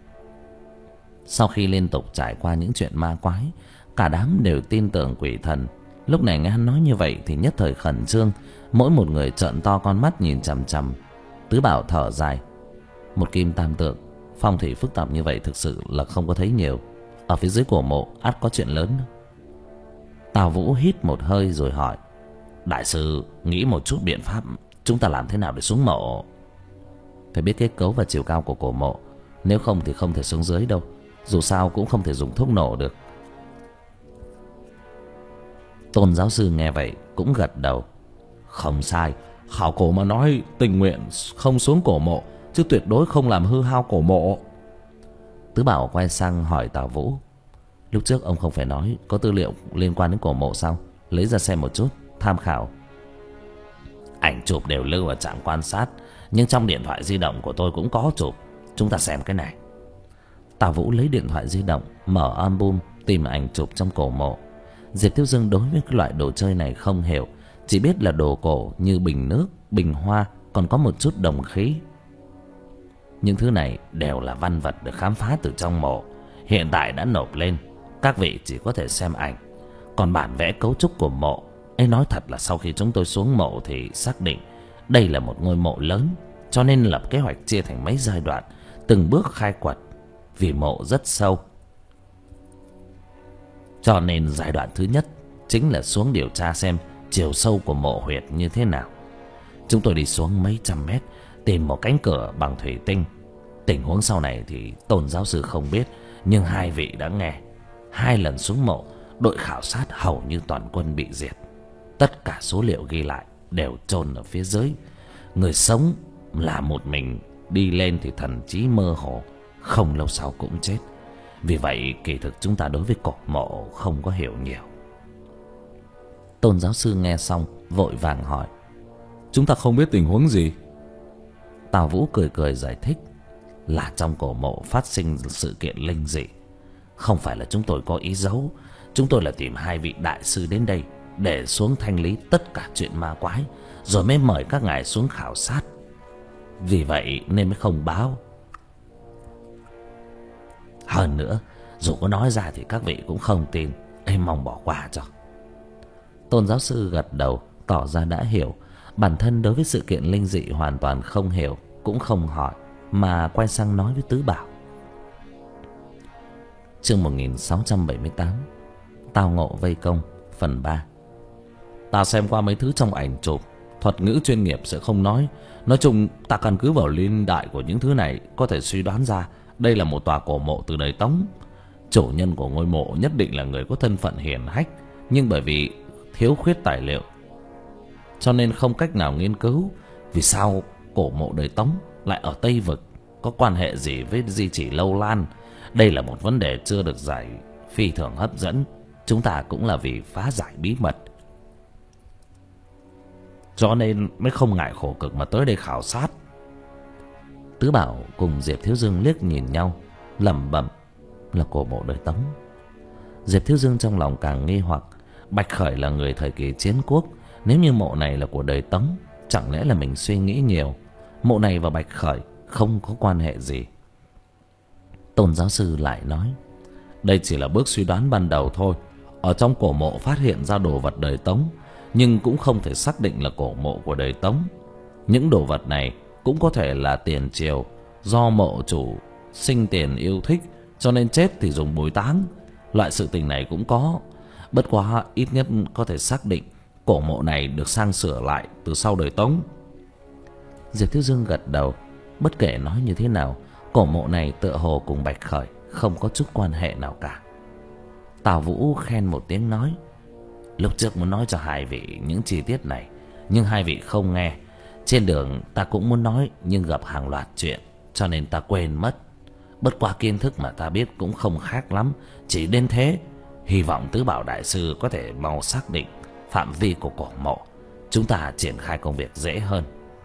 Sau khi liên tục trải qua những chuyện ma quái, cả đám đều tin tưởng quỷ thần. Lúc này nghe hắn nói như vậy thì nhất thời khẩn trương, mỗi một người trợn to con mắt nhìn chằm chằm. Tứ Bảo thở dài: Một kim tam tượng, phong thủy phức tạp như vậy thực sự là không có thấy nhiều. Ở phía dưới cổ mộ ắt có chuyện lớn. Tào Vũ hít một hơi rồi hỏi: Đại sư nghĩ một chút biện pháp, chúng ta làm thế nào để xuống mộ? Phải biết kết cấu và chiều cao của cổ mộ, nếu không thì không thể xuống dưới đâu. Dù sao cũng không thể dùng thuốc nổ được. Tôn giáo sư nghe vậy cũng gật đầu: Không sai, khảo cổ mà nói tình nguyện không xuống cổ mộ, chứ tuyệt đối không làm hư hao cổ mộ. Tứ Bảo quay sang hỏi Tào Vũ: Lúc trước ông không phải nói có tư liệu liên quan đến cổ mộ sao? Lấy ra xem một chút, tham khảo. Ảnh chụp đều lưu ở trạm quan sát, nhưng trong điện thoại di động của tôi cũng có chụp. Chúng ta xem cái này. Tào Vũ lấy điện thoại di động, mở album tìm ảnh chụp trong cổ mộ. Diệp Thiếu Dương đối với cái loại đồ chơi này không hiểu, chỉ biết là đồ cổ như bình nước, bình hoa, còn có một chút đồng khí. Những thứ này đều là văn vật được khám phá từ trong mộ, hiện tại đã nộp lên, các vị chỉ có thể xem ảnh. Còn bản vẽ cấu trúc của mộ ấy, nói thật là sau khi chúng tôi xuống mộ thì xác định đây là một ngôi mộ lớn, cho nên lập kế hoạch chia thành mấy giai đoạn, từng bước khai quật. Vì mộ rất sâu, cho nên giai đoạn thứ nhất chính là xuống điều tra xem chiều sâu của mộ huyệt như thế nào. Chúng tôi đi xuống mấy trăm mét, tìm một cánh cửa bằng thủy tinh. Tình huống sau này thì Tôn giáo sư không biết, nhưng hai vị đã nghe. Hai lần xuống mộ, đội khảo sát hầu như toàn quân bị diệt. Tất cả số liệu ghi lại đều chôn ở phía dưới. Người sống là một mình đi lên thì thần trí mơ hồ, không lâu sau cũng chết. Vì vậy kỳ thực chúng ta đối với cổ mộ không có hiểu nhiều. Tôn giáo sư nghe xong vội vàng hỏi: Chúng ta không biết tình huống gì? Tào Vũ cười cười giải thích: Là trong cổ mộ phát sinh sự kiện linh dị. Không phải là chúng tôi có ý giấu, chúng tôi là tìm hai vị đại sư đến đây để xuống thanh lý tất cả chuyện ma quái, rồi mới mời các ngài xuống khảo sát. Vì vậy nên mới không báo. Hơn nữa, dù có nói ra thì các vị cũng không tin, em mong bỏ qua cho. Tôn giáo sư gật đầu tỏ ra đã hiểu. Bản thân đối với sự kiện linh dị hoàn toàn không hiểu, cũng không hỏi, mà quay sang nói với Tứ Bảo. Chương một nghìn sáu trăm bảy mươi tám, Tao ngộ vây công, phần ba. Ta xem qua mấy thứ trong ảnh chụp, thuật ngữ chuyên nghiệp sẽ không nói. Nói chung ta căn cứ vào niên đại của những thứ này, có thể suy đoán ra đây là một tòa cổ mộ từ đời Tống. Chủ nhân của ngôi mộ nhất định là người có thân phận hiển hách, nhưng bởi vì thiếu khuyết tài liệu cho nên không cách nào nghiên cứu vì sao cổ mộ đời Tống lại ở Tây Vực, có quan hệ gì với di chỉ Lâu Lan. Đây là một vấn đề chưa được giải, phi thường hấp dẫn. Chúng ta cũng là vì phá giải bí mật, cho nên mới không ngại khổ cực mà tới đây khảo sát. Tứ Bảo cùng Diệp Thiếu Dương liếc nhìn nhau, lẩm bẩm: Là cổ mộ đời Tống. Diệp Thiếu Dương trong lòng càng nghi hoặc. Bạch Khởi là người thời kỳ chiến quốc, nếu như mộ này là của đời Tống, chẳng lẽ là mình suy nghĩ nhiều? Mộ này và Bạch Khởi không có quan hệ gì. Tôn giáo sư lại nói: Đây chỉ là bước suy đoán ban đầu thôi. Ở trong cổ mộ phát hiện ra đồ vật đời Tống, nhưng cũng không thể xác định là cổ mộ của đời Tống. Những đồ vật này cũng có thể là tiền triều, do mộ chủ sinh tiền yêu thích cho nên chết thì dùng bồi táng. Loại sự tình này cũng có. Bất quá ít nhất có thể xác định cổ mộ này được sang sửa lại từ sau đời Tống. Diệp Thiếu Dương gật đầu. Bất kể nói như thế nào, cổ mộ này tựa hồ cùng Bạch Khởi không có chút quan hệ nào cả. Tào Vũ khen một tiếng nói: Lúc trước muốn nói cho hai vị những chi tiết này, nhưng hai vị không nghe. Trên đường ta cũng muốn nói, nhưng gặp hàng loạt chuyện, cho nên ta quên mất. Bất quá kiến thức mà ta biết cũng không khác lắm, chỉ đến thế. Hy vọng Tứ Bảo đại sư có thể mau xác định phạm vi của cổ mộ, chúng ta triển khai công việc dễ hơn.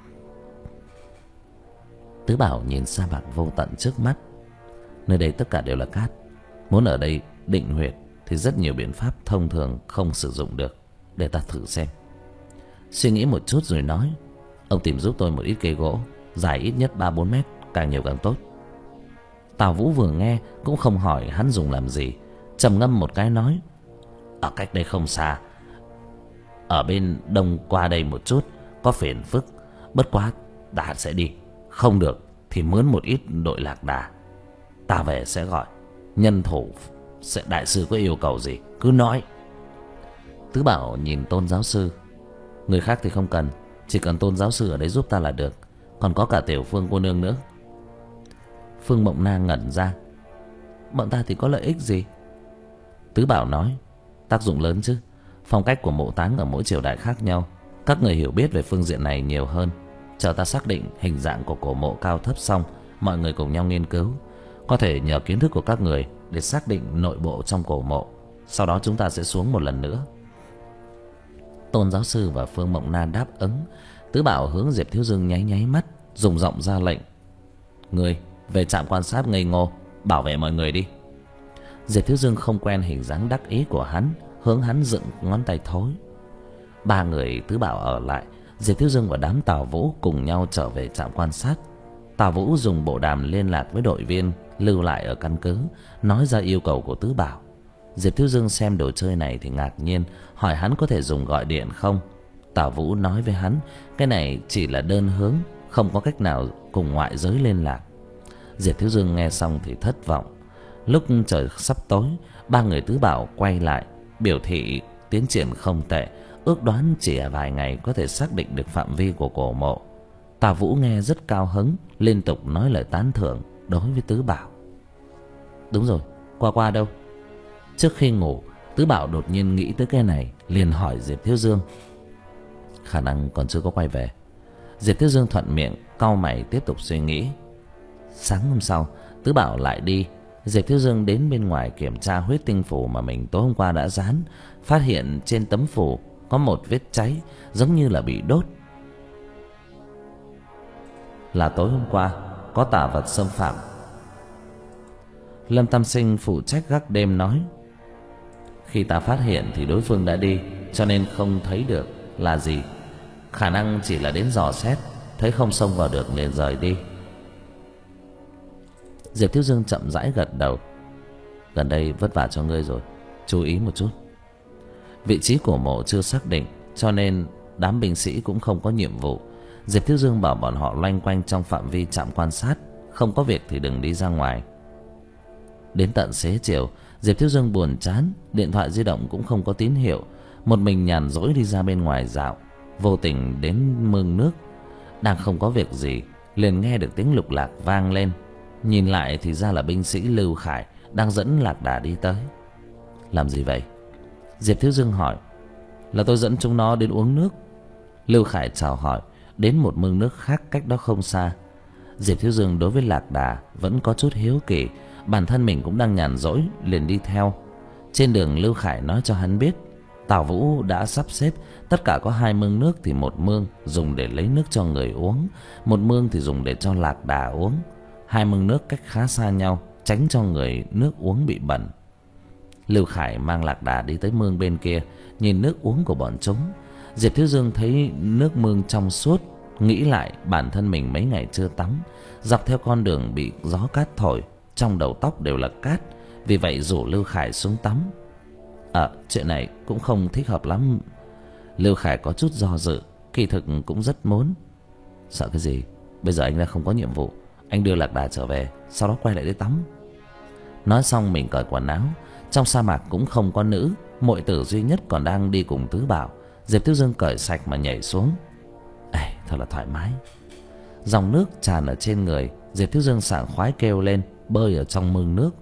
Tứ Bảo nhìn sa mạc vô tận trước mắt. Nơi đây tất cả đều là cát. Muốn ở đây định huyệt thì rất nhiều biện pháp thông thường không sử dụng được. Để ta thử xem. Suy nghĩ một chút rồi nói: Ông tìm giúp tôi một ít cây gỗ, dài ít nhất ba bốn mét, càng nhiều càng tốt. Tào Vũ vừa nghe cũng không hỏi hắn dùng làm gì, trầm ngâm một cái nói: Ở cách đây không xa, ở bên đông qua đây một chút, có phiền phức. Bất quá ta sẽ đi, không được thì mướn một ít đội lạc đà. Ta về sẽ gọi nhân thủ. Sẽ đại sư có yêu cầu gì cứ nói. Tứ Bảo nhìn Tôn giáo sư: Người khác thì không cần, chỉ cần Tôn giáo sư ở đấy giúp ta là được. Còn có cả Tiểu Phương cô nương nữa. Phương Mộng Na ngẩn ra: Bọn ta thì có lợi ích gì? Tứ Bảo nói: Tác dụng lớn chứ. Phong cách của mộ táng ở mỗi triều đại khác nhau, các người hiểu biết về phương diện này nhiều hơn. Chờ ta xác định hình dạng của cổ mộ cao thấp xong, mọi người cùng nhau nghiên cứu. Có thể nhờ kiến thức của các người để xác định nội bộ trong cổ mộ. Sau đó chúng ta sẽ xuống một lần nữa. Tôn giáo sư và Phương Mộng Na đáp ứng. Tứ Bảo hướng Diệp Thiếu Dương nháy nháy mắt, dùng giọng ra lệnh: Người về trạm quan sát ngây ngô, bảo vệ mọi người đi. Diệp Thiếu Dương không quen hình dáng đắc ý của hắn, hướng hắn dựng ngón tay thối. Ba người Tứ Bảo ở lại, Diệp Thiếu Dương và đám Tào Vũ cùng nhau trở về trạm quan sát. Tào Vũ dùng bộ đàm liên lạc với đội viên lưu lại ở căn cứ, nói ra yêu cầu của Tứ Bảo. Diệp Thiếu Dương xem đồ chơi này thì ngạc nhiên, hỏi hắn có thể dùng gọi điện không. Tào Vũ nói với hắn cái này chỉ là đơn hướng, không có cách nào cùng ngoại giới liên lạc. Diệp Thiếu Dương nghe xong thì thất vọng. Lúc trời sắp tối, ba người Tứ Bảo quay lại biểu thị tiến triển không tệ, ước đoán chỉ ở vài ngày có thể xác định được phạm vi của cổ mộ. Tào Vũ nghe rất cao hứng, liên tục nói lời tán thưởng đối với Tứ Bảo. Đúng rồi, Qua Qua đâu? Trước khi ngủ, Tứ Bảo đột nhiên nghĩ tới cái này, liền hỏi Diệp Thiếu Dương. Khả năng còn chưa có quay về. Diệp Thiếu Dương thuận miệng, cau mày tiếp tục suy nghĩ. Sáng hôm sau, Tứ Bảo lại đi. Diệp Thiếu Dương đến bên ngoài kiểm tra huyết tinh phù mà mình tối hôm qua đã dán, phát hiện trên tấm phù có một vết cháy giống như là bị đốt. Là tối hôm qua có tà vật xâm phạm. Lâm Tam Sinh phụ trách gác đêm nói, khi ta phát hiện thì đối phương đã đi, cho nên không thấy được là gì. Khả năng chỉ là đến dò xét, thấy không xông vào được liền rời đi. Diệp Thiếu Dương chậm rãi gật đầu. Gần đây vất vả cho ngươi rồi, chú ý một chút. Vị trí của mộ chưa xác định, cho nên đám binh sĩ cũng không có nhiệm vụ. Diệp Thiếu Dương bảo bọn họ loanh quanh trong phạm vi trạm quan sát, không có việc thì đừng đi ra ngoài. Đến tận xế chiều, Diệp Thiếu Dương buồn chán, điện thoại di động cũng không có tín hiệu, một mình nhàn rỗi đi ra bên ngoài dạo, vô tình đến mương nước. Đang không có việc gì, liền nghe được tiếng lục lạc vang lên. Nhìn lại thì ra là binh sĩ Lưu Khải đang dẫn lạc đà đi tới. Làm gì vậy? Diệp Thiếu Dương hỏi. Là tôi dẫn chúng nó đến uống nước. Lưu Khải chào hỏi, đến một mương nước khác cách đó không xa. Diệp Thiếu Dương đối với lạc đà vẫn có chút hiếu kỳ, bản thân mình cũng đang nhàn rỗi, liền đi theo. Trên đường Lưu Khải nói cho hắn biết Tào Vũ đã sắp xếp tất cả có hai mương nước, thì một mương dùng để lấy nước cho người uống, một mương thì dùng để cho lạc đà uống. Hai mương nước cách khá xa nhau, tránh cho người nước uống bị bẩn. Lưu Khải mang lạc đà đi tới mương bên kia, nhìn nước uống của bọn chúng. Diệp Thiếu Dương thấy nước mương trong suốt, nghĩ lại bản thân mình mấy ngày chưa tắm, dọc theo con đường bị gió cát thổi, trong đầu tóc đều là cát, vì vậy rủ Lưu Khải xuống tắm. À, chuyện này cũng không thích hợp lắm. Lưu Khải có chút do dự, kỳ thực cũng rất muốn. Sợ cái gì? Bây giờ anh đã không có nhiệm vụ, anh đưa lạc đà trở về, sau đó quay lại để tắm. Nói xong mình cởi quần áo. Trong sa mạc cũng không có nữ, muội tử duy nhất còn đang đi cùng Tứ Bảo. Diệp Thiếu Dương cởi sạch mà nhảy xuống. Ê, thật là thoải mái. Dòng nước tràn ở trên người, Diệp Thiếu Dương sảng khoái kêu lên, bơi ở trong mương nước.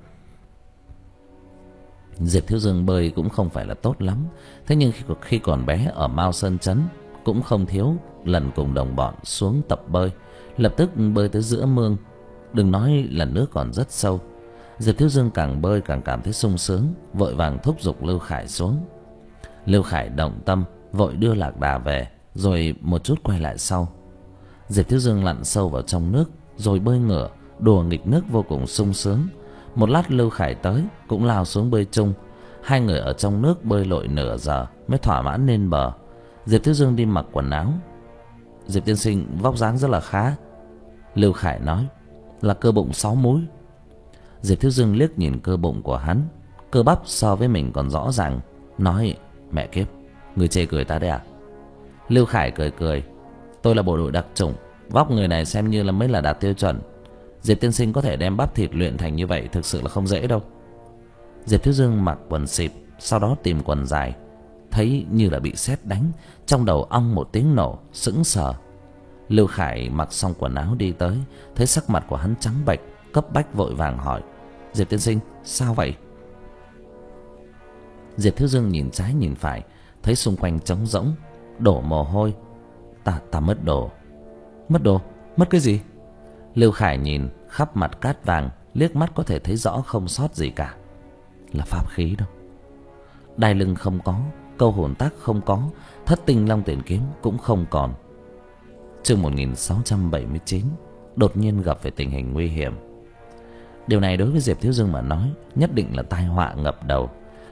Diệp Thiếu Dương bơi cũng không phải là tốt lắm, thế nhưng khi, khi còn bé ở Mao Sơn Trấn cũng không thiếu lần cùng đồng bọn xuống tập bơi. Lập tức bơi tới giữa mương, đừng nói là nước còn rất sâu. Diệp Thiếu Dương càng bơi càng cảm thấy sung sướng, vội vàng thúc giục Lưu Khải xuống. Lưu Khải động tâm, vội đưa lạc đà về, rồi một chút quay lại sau. Diệp Thiếu Dương lặn sâu vào trong nước, rồi bơi ngửa, đùa nghịch nước vô cùng sung sướng. Một lát Lưu Khải tới, cũng lao xuống bơi chung. Hai người ở trong nước bơi lội nửa giờ mới thỏa mãn lên bờ. Diệp Thiếu Dương đi mặc quần áo. Diệp tiên sinh vóc dáng rất là khá. Lưu Khải nói. Là cơ bụng sáu múi. Diệp Thiếu Dương liếc nhìn cơ bụng của hắn, cơ bắp so với mình còn rõ ràng, nói. Mẹ kiếp, người chê cười ta đấy à? Lưu Khải cười cười. Tôi là bộ đội đặc chủng, vóc người này xem như là mới là đạt tiêu chuẩn. Diệp tiên sinh có thể đem bắp thịt luyện thành như vậy thực sự là không dễ đâu. Diệp Thiếu Dương mặc quần xịt, sau đó tìm quần dài, thấy như là bị sét đánh, trong đầu ong một tiếng nổ, sững sờ. Lưu Khải mặc xong quần áo đi tới, thấy sắc mặt của hắn trắng bệch, cấp bách vội vàng hỏi. Diệp tiên sinh, sao vậy? Diệp Thiếu Dương nhìn trái nhìn phải, thấy xung quanh trống rỗng, đổ mồ hôi. Ta, ta mất đồ. Mất đồ? Mất cái gì? Lưu Khải nhìn khắp mặt cát vàng, liếc mắt có thể thấy rõ không sót gì cả. Là pháp khí đâu. Đai lưng không có, câu hồn tác không có, thất tinh long tiền kiếm cũng không còn. Chương một nghìn sáu trăm bảy mươi chín, đột nhiên gặp phải tình hình nguy hiểm. Điều này đối với Diệp Thiếu Dương mà nói nhất định là tai họa ngập đầu.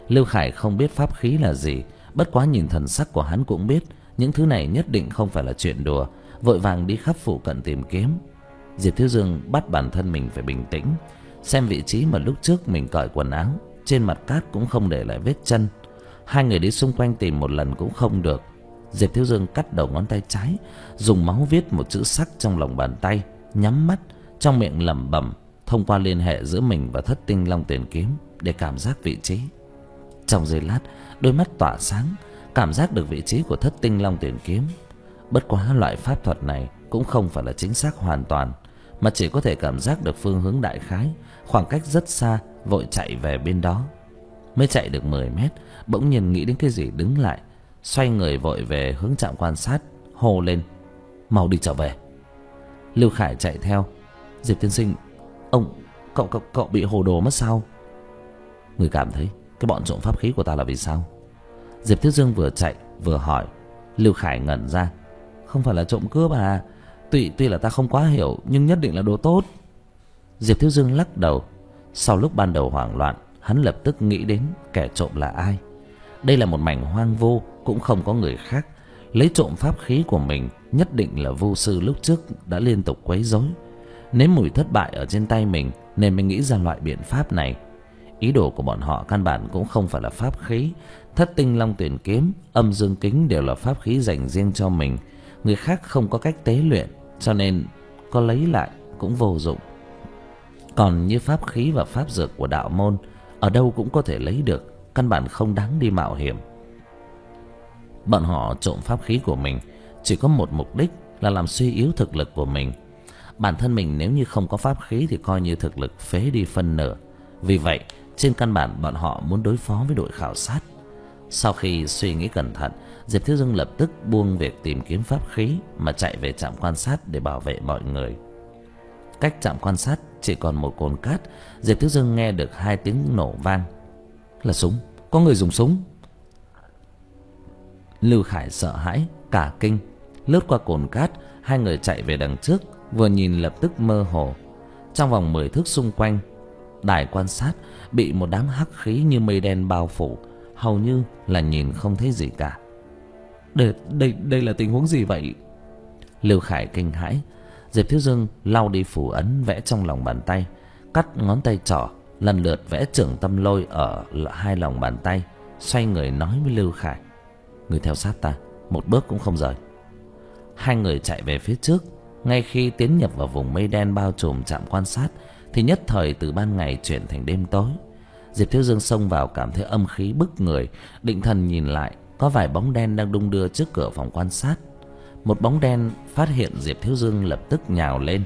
Lưu Khải không biết pháp khí là gì, bất quá nhìn thần sắc của hắn cũng biết những thứ này nhất định không phải là chuyện đùa, vội vàng đi khắp phụ cận tìm kiếm. Diệp Thiếu Dương bắt bản thân mình phải bình tĩnh, xem vị trí mà lúc trước mình cởi quần áo, trên mặt cát cũng không để lại vết chân. Hai người đi xung quanh tìm một lần cũng không được. Diệp Thiếu Dương cắt đầu ngón tay trái, dùng máu viết một chữ sắc trong lòng bàn tay, nhắm mắt, trong miệng lẩm bẩm thông qua liên hệ giữa mình và Thất Tinh Long Tiền Kiếm để cảm giác vị trí. Trong giây lát, đôi mắt tỏa sáng, cảm giác được vị trí của Thất Tinh Long Tiền Kiếm. Bất quá loại pháp thuật này cũng không phải là chính xác hoàn toàn, mà chỉ có thể cảm giác được phương hướng đại khái, khoảng cách rất xa, vội chạy về bên đó. Mới chạy được mười mét, bỗng nhiên nghĩ đến cái gì đứng lại, xoay người vội về hướng trạm quan sát, hô lên: "Mau đi trở về!" Lưu Khải chạy theo. "Diệp tiên sinh, ông cậu cậu cậu bị hồ đồ mất sao? Người cảm thấy cái bọn trộm pháp khí của ta là vì sao?" Diệp Thiếu Dương vừa chạy vừa hỏi. Lưu Khải ngẩn ra: "Không phải là trộm cướp à? Tuy tuy là ta không quá hiểu, nhưng nhất định là đồ tốt." Diệp Thiếu Dương lắc đầu. Sau lúc ban đầu hoảng loạn, hắn lập tức nghĩ đến kẻ trộm là ai. Đây là một mảnh hoang vu, cũng không có người khác. Lấy trộm pháp khí của mình, nhất định là vu sư lúc trước đã liên tục quấy rối. Nếm mùi thất bại ở trên tay mình nên mới nghĩ ra loại biện pháp này. Ý đồ của bọn họ căn bản cũng không phải là pháp khí. Thất Tinh Long Tuyển Kiếm, Âm Dương Kính đều là pháp khí dành riêng cho mình. Người khác không có cách tế luyện, cho nên có lấy lại cũng vô dụng. Còn như pháp khí và pháp dược của đạo môn, ở đâu cũng có thể lấy được, căn bản không đáng đi mạo hiểm. Bọn họ trộm pháp khí của mình chỉ có một mục đích là làm suy yếu thực lực của mình. Bản thân mình nếu như không có pháp khí thì coi như thực lực phế đi phân nửa. Vì vậy, trên căn bản bọn họ muốn đối phó với đội khảo sát. Sau khi suy nghĩ cẩn thận, Diệp Thiếu Dương lập tức buông việc tìm kiếm pháp khí mà chạy về trạm quan sát để bảo vệ mọi người. Cách trạm quan sát chỉ còn một cồn cát, Diệp Thiếu Dương nghe được hai tiếng nổ vang. Là súng, có người dùng súng. Lưu Khải sợ hãi, cả kinh, lướt qua cồn cát, hai người chạy về đằng trước, vừa nhìn lập tức mơ hồ. Trong vòng mười thước xung quanh, đài quan sát bị một đám hắc khí như mây đen bao phủ, hầu như là nhìn không thấy gì cả. Đây, đây, đây là tình huống gì vậy? Lưu Khải kinh hãi. Diệp Thiếu Dương lau đi phù ấn vẽ trong lòng bàn tay, cắt ngón tay trỏ, lần lượt vẽ trưởng tâm lôi ở hai lòng bàn tay, xoay người nói với Lưu Khải: "Người theo sát ta, một bước cũng không rời." Hai người chạy về phía trước. Ngay khi tiến nhập vào vùng mây đen bao trùm trạm quan sát thì nhất thời từ ban ngày chuyển thành đêm tối. Diệp Thiếu Dương xông vào cảm thấy âm khí bức người, định thần nhìn lại, có vài bóng đen đang đung đưa trước cửa phòng quan sát. Một bóng đen phát hiện Diệp Thiếu Dương lập tức nhào lên.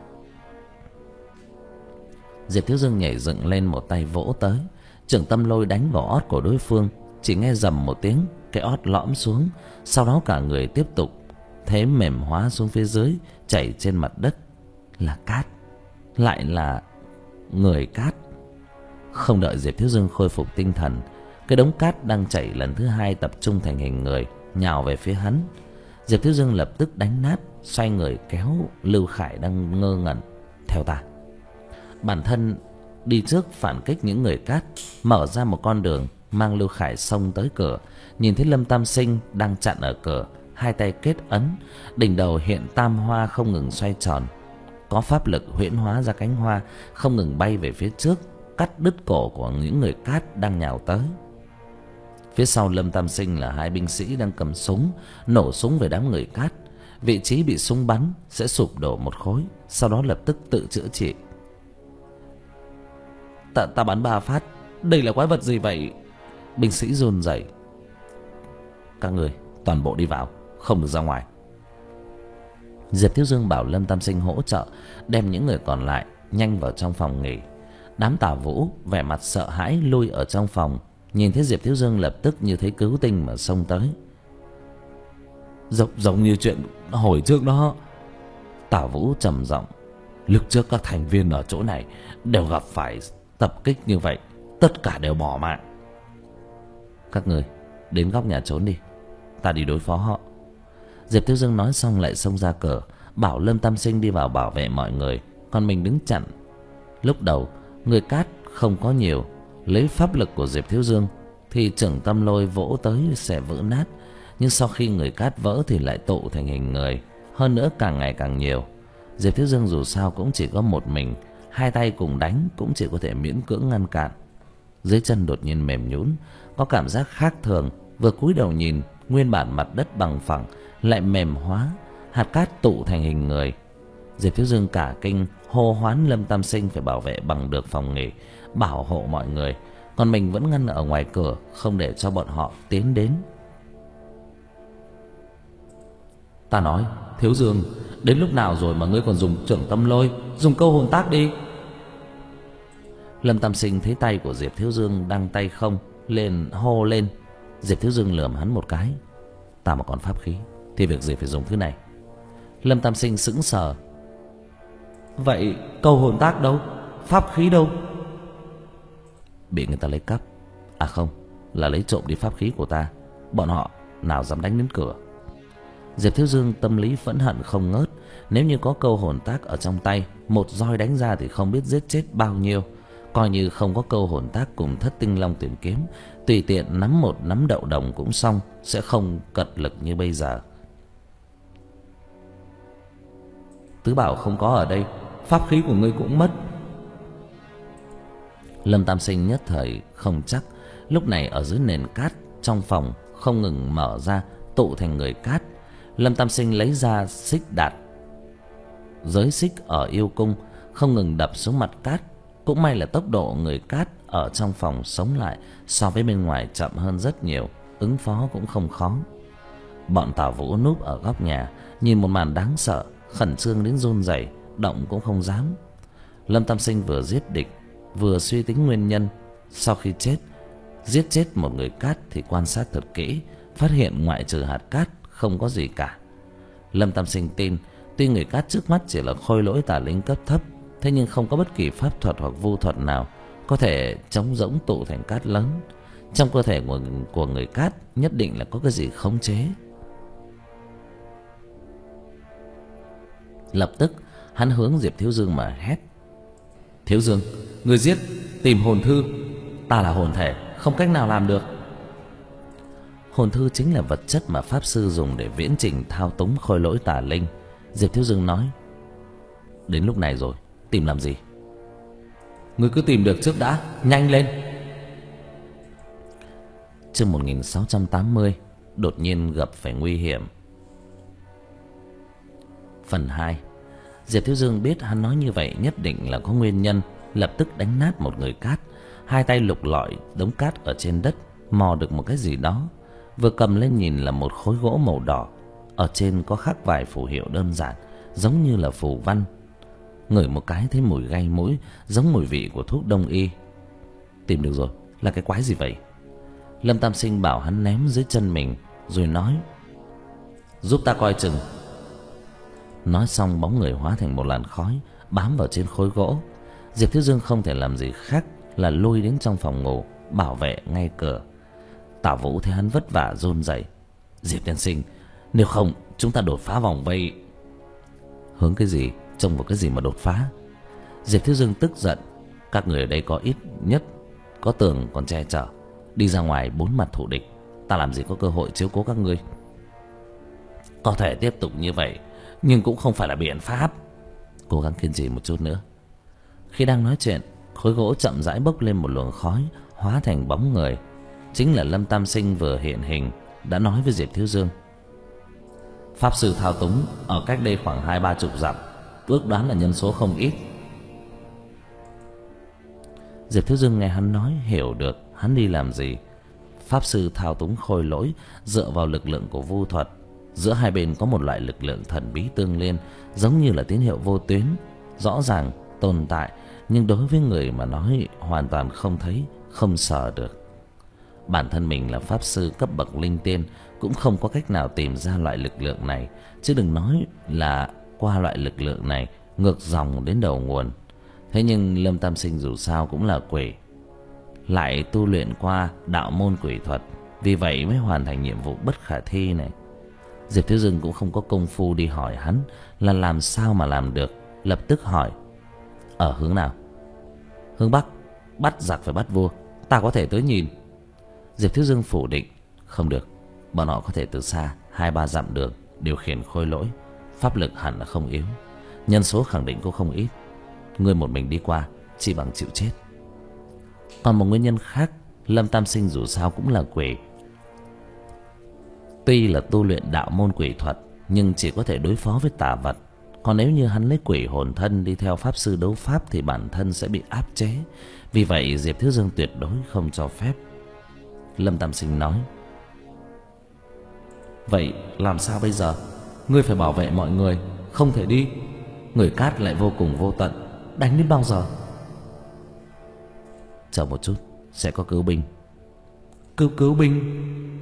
Diệp Thiếu Dương nhảy dựng lên, một tay vỗ tới, trưởng tâm lôi đánh vào ót của đối phương. Chỉ nghe rầm một tiếng, cái ót lõm xuống, sau đó cả người tiếp tục thế mềm hóa xuống phía dưới, chảy trên mặt đất. Là cát, lại là người cát. Không đợi Diệp Thiếu Dương khôi phục tinh thần, cái đống cát đang chảy lần thứ hai tập trung thành hình người, nhào về phía hắn. Diệp Thiếu Dương lập tức đánh nát, xoay người kéo Lưu Khải đang ngơ ngẩn: "Theo ta." Bản thân đi trước phản kích những người cát, mở ra một con đường, mang Lưu Khải xông tới cửa. Nhìn thấy Lâm Tam Sinh đang chặn ở cửa, hai tay kết ấn, đỉnh đầu hiện tam hoa không ngừng xoay tròn, có pháp lực huyễn hóa ra cánh hoa không ngừng bay về phía trước, cắt đứt cổ của những người cát đang nhào tới. Phía sau Lâm Tam Sinh là hai binh sĩ đang cầm súng, nổ súng về đám người cát. Vị trí bị súng bắn sẽ sụp đổ một khối, sau đó lập tức tự chữa trị. Ta, ta bắn ba phát, đây là quái vật gì vậy? Binh sĩ run rẩy. Các người toàn bộ đi vào, không được ra ngoài. Diệp Thiếu Dương bảo Lâm Tam Sinh hỗ trợ, đem những người còn lại nhanh vào trong phòng nghỉ. Đám Tả Vũ vẻ mặt sợ hãi lui ở trong phòng, nhìn thấy Diệp Thiếu Dương lập tức như thấy cứu tinh mà xông tới. Giống, giống như chuyện hồi trước đó. Tả Vũ trầm giọng: "Lúc trước các thành viên ở chỗ này đều gặp phải tập kích như vậy, tất cả đều bỏ mạng. Các người đến góc nhà trốn đi, ta đi đối phó họ." Diệp Thiếu Dương nói xong lại xông ra cửa, bảo Lâm Tam Sinh đi vào bảo vệ mọi người, còn mình đứng chặn. Lúc đầu người cát không có nhiều, lấy pháp lực của Diệp Thiếu Dương thì Trưởng Tâm Lôi vỗ tới sẽ vỡ nát, nhưng sau khi người cát vỡ thì lại tụ thành hình người, hơn nữa càng ngày càng nhiều. Diệp Thiếu Dương dù sao cũng chỉ có một mình, hai tay cùng đánh cũng chỉ có thể miễn cưỡng ngăn cản. Dưới chân đột nhiên mềm nhũn, có cảm giác khác thường, vừa cúi đầu nhìn, nguyên bản mặt đất bằng phẳng lại mềm hóa, hạt cát tụ thành hình người. Diệp Thiếu Dương cả kinh, hô hoán Lâm Tam Sinh phải bảo vệ bằng được phòng nghỉ, bảo hộ mọi người, còn mình vẫn ngăn ở ngoài cửa, không để cho bọn họ tiến đến. Ta nói, Thiếu Dương, đến lúc nào rồi mà ngươi còn dùng Trưởng Tâm Lôi, dùng câu hồn tác đi. Lâm Tam Sinh thấy tay của Diệp Thiếu Dương đang tay không, liền hô lên. Diệp Thiếu Dương lườm hắn một cái. Ta mà còn pháp khí thì việc gì phải dùng thứ này? Lâm Tam Sinh sững sờ. Vậy câu hồn tác đâu? Pháp khí đâu? Bị người ta lấy cắp. À không, là lấy trộm đi pháp khí của ta. Bọn họ nào dám đánh đến cửa. Diệp Thiếu Dương tâm lý phẫn hận không ngớt. Nếu như có câu hồn tác ở trong tay, một roi đánh ra thì không biết giết chết bao nhiêu. Coi như không có câu hồn tác cùng Thất Tinh Long Tuyển Kiếm, tùy tiện nắm một nắm đậu đồng cũng xong, sẽ không cật lực như bây giờ. Tứ Bảo không có ở đây, pháp khí của ngươi cũng mất. Lâm Tam Sinh nhất thời không chắc. Lúc này ở dưới nền cát trong phòng không ngừng mở ra, tụ thành người cát. Lâm Tam Sinh lấy ra xích đạt, giới xích ở yêu cung, không ngừng đập xuống mặt cát. Cũng may là tốc độ người cát ở trong phòng sống lại so với bên ngoài chậm hơn rất nhiều, ứng phó cũng không khó. Bọn Tào Vũ núp ở góc nhà, nhìn một màn đáng sợ, khẩn trương đến run rẩy, động cũng không dám. Lâm Tam Sinh vừa giết địch, vừa suy tính nguyên nhân. Sau khi chết, giết chết một người cát thì quan sát thật kỹ, phát hiện ngoại trừ hạt cát không có gì cả. Lâm Tam Sinh tin, tuy người cát trước mắt chỉ là khôi lỗi tà linh cấp thấp, thế nhưng không có bất kỳ pháp thuật hoặc vu thuật nào có thể chống rỗng tụ thành cát lớn. Trong cơ thể của, của người cát nhất định là có cái gì khống chế. Lập tức hắn hướng Diệp Thiếu Dương mà hét. Thiếu Dương, người giết, tìm hồn thư. Ta là hồn thể, không cách nào làm được. Hồn thư chính là vật chất mà pháp sư dùng để viễn trình thao túng khôi lỗi tà linh. Diệp Thiếu Dương nói. Đến lúc này rồi, tìm làm gì? Ngươi cứ tìm được trước đã, nhanh lên. Chương một nghìn sáu trăm tám mươi, đột nhiên gặp phải nguy hiểm. Phần hai. Diệp Thiếu Dương biết hắn nói như vậy nhất định là có nguyên nhân, lập tức đánh nát một người cát, hai tay lục lọi đống cát ở trên đất, mò được một cái gì đó, vừa cầm lên nhìn là một khối gỗ màu đỏ, ở trên có khắc vài phù hiệu đơn giản, giống như là phù văn. Ngửi một cái thấy mùi gây mũi, giống mùi vị của thuốc đông y. Tìm được rồi, là cái quái gì vậy? Lâm Tam Sinh bảo hắn ném dưới chân mình, rồi nói. Giúp ta coi chừng. Nói xong bóng người hóa thành một làn khói, bám vào trên khối gỗ. Diệp Thiếu Dương không thể làm gì khác là lui đến trong phòng ngủ, bảo vệ ngay cửa. Tào Vũ thấy hắn vất vả run rẩy. Diệp tiên sinh, nếu không chúng ta đột phá vòng vây. Hướng cái gì, trông vào cái gì mà đột phá? Diệp Thiếu Dương tức giận. Các người ở đây có ít nhất có tường còn che chở, đi ra ngoài bốn mặt thù địch, ta làm gì có cơ hội chiếu cố các ngươi. Có thể tiếp tục như vậy, nhưng cũng không phải là biện pháp. Cố gắng kiên trì một chút nữa. Khi đang nói chuyện, khối gỗ chậm rãi bốc lên một luồng khói, hóa thành bóng người. Chính là Lâm Tam Sinh vừa hiện hình, đã nói với Diệp Thiếu Dương. Pháp sư thao túng ở cách đây khoảng hai ba chục dặm, ước đoán là nhân số không ít. Diệp Thiếu Dương nghe hắn nói hiểu được hắn đi làm gì. Pháp sư thao túng khôi lỗi dựa vào lực lượng của vu thuật. Giữa hai bên có một loại lực lượng thần bí tương liên, giống như là tín hiệu vô tuyến, rõ ràng tồn tại, nhưng đối với người mà nói hoàn toàn không thấy, không sờ được. Bản thân mình là pháp sư cấp bậc linh tiên, cũng không có cách nào tìm ra loại lực lượng này, chứ đừng nói là qua loại lực lượng này ngược dòng đến đầu nguồn. Thế nhưng Lâm Tam Sinh dù sao cũng là quỷ, lại tu luyện qua đạo môn quỷ thuật, vì vậy mới hoàn thành nhiệm vụ bất khả thi này. Diệp Thiếu Dương cũng không có công phu đi hỏi hắn là làm sao mà làm được, lập tức hỏi. Ở hướng nào? Hướng Bắc, bắt giặc phải bắt vua, ta có thể tới nhìn. Diệp Thiếu Dương phủ định. Không được, bọn họ có thể từ xa hai ba dặm đường điều khiển khôi lỗi, pháp lực hẳn là không yếu, nhân số khẳng định cũng không ít. Ngươi một mình đi qua chỉ bằng chịu chết. Còn một nguyên nhân khác, Lâm Tam Sinh dù sao cũng là quỷ. Tuy là tu luyện đạo môn quỷ thuật, nhưng chỉ có thể đối phó với tà vật. Còn nếu như hắn lấy quỷ hồn thân đi theo pháp sư đấu pháp thì bản thân sẽ bị áp chế. Vì vậy Diệp Thiếu Dương tuyệt đối không cho phép. Lâm Tam Sinh nói: Vậy làm sao bây giờ? Ngươi phải bảo vệ mọi người, không thể đi. Người cát lại vô cùng vô tận, đánh đến bao giờ? Chờ một chút, sẽ có cứu binh. Cứu cứu binh?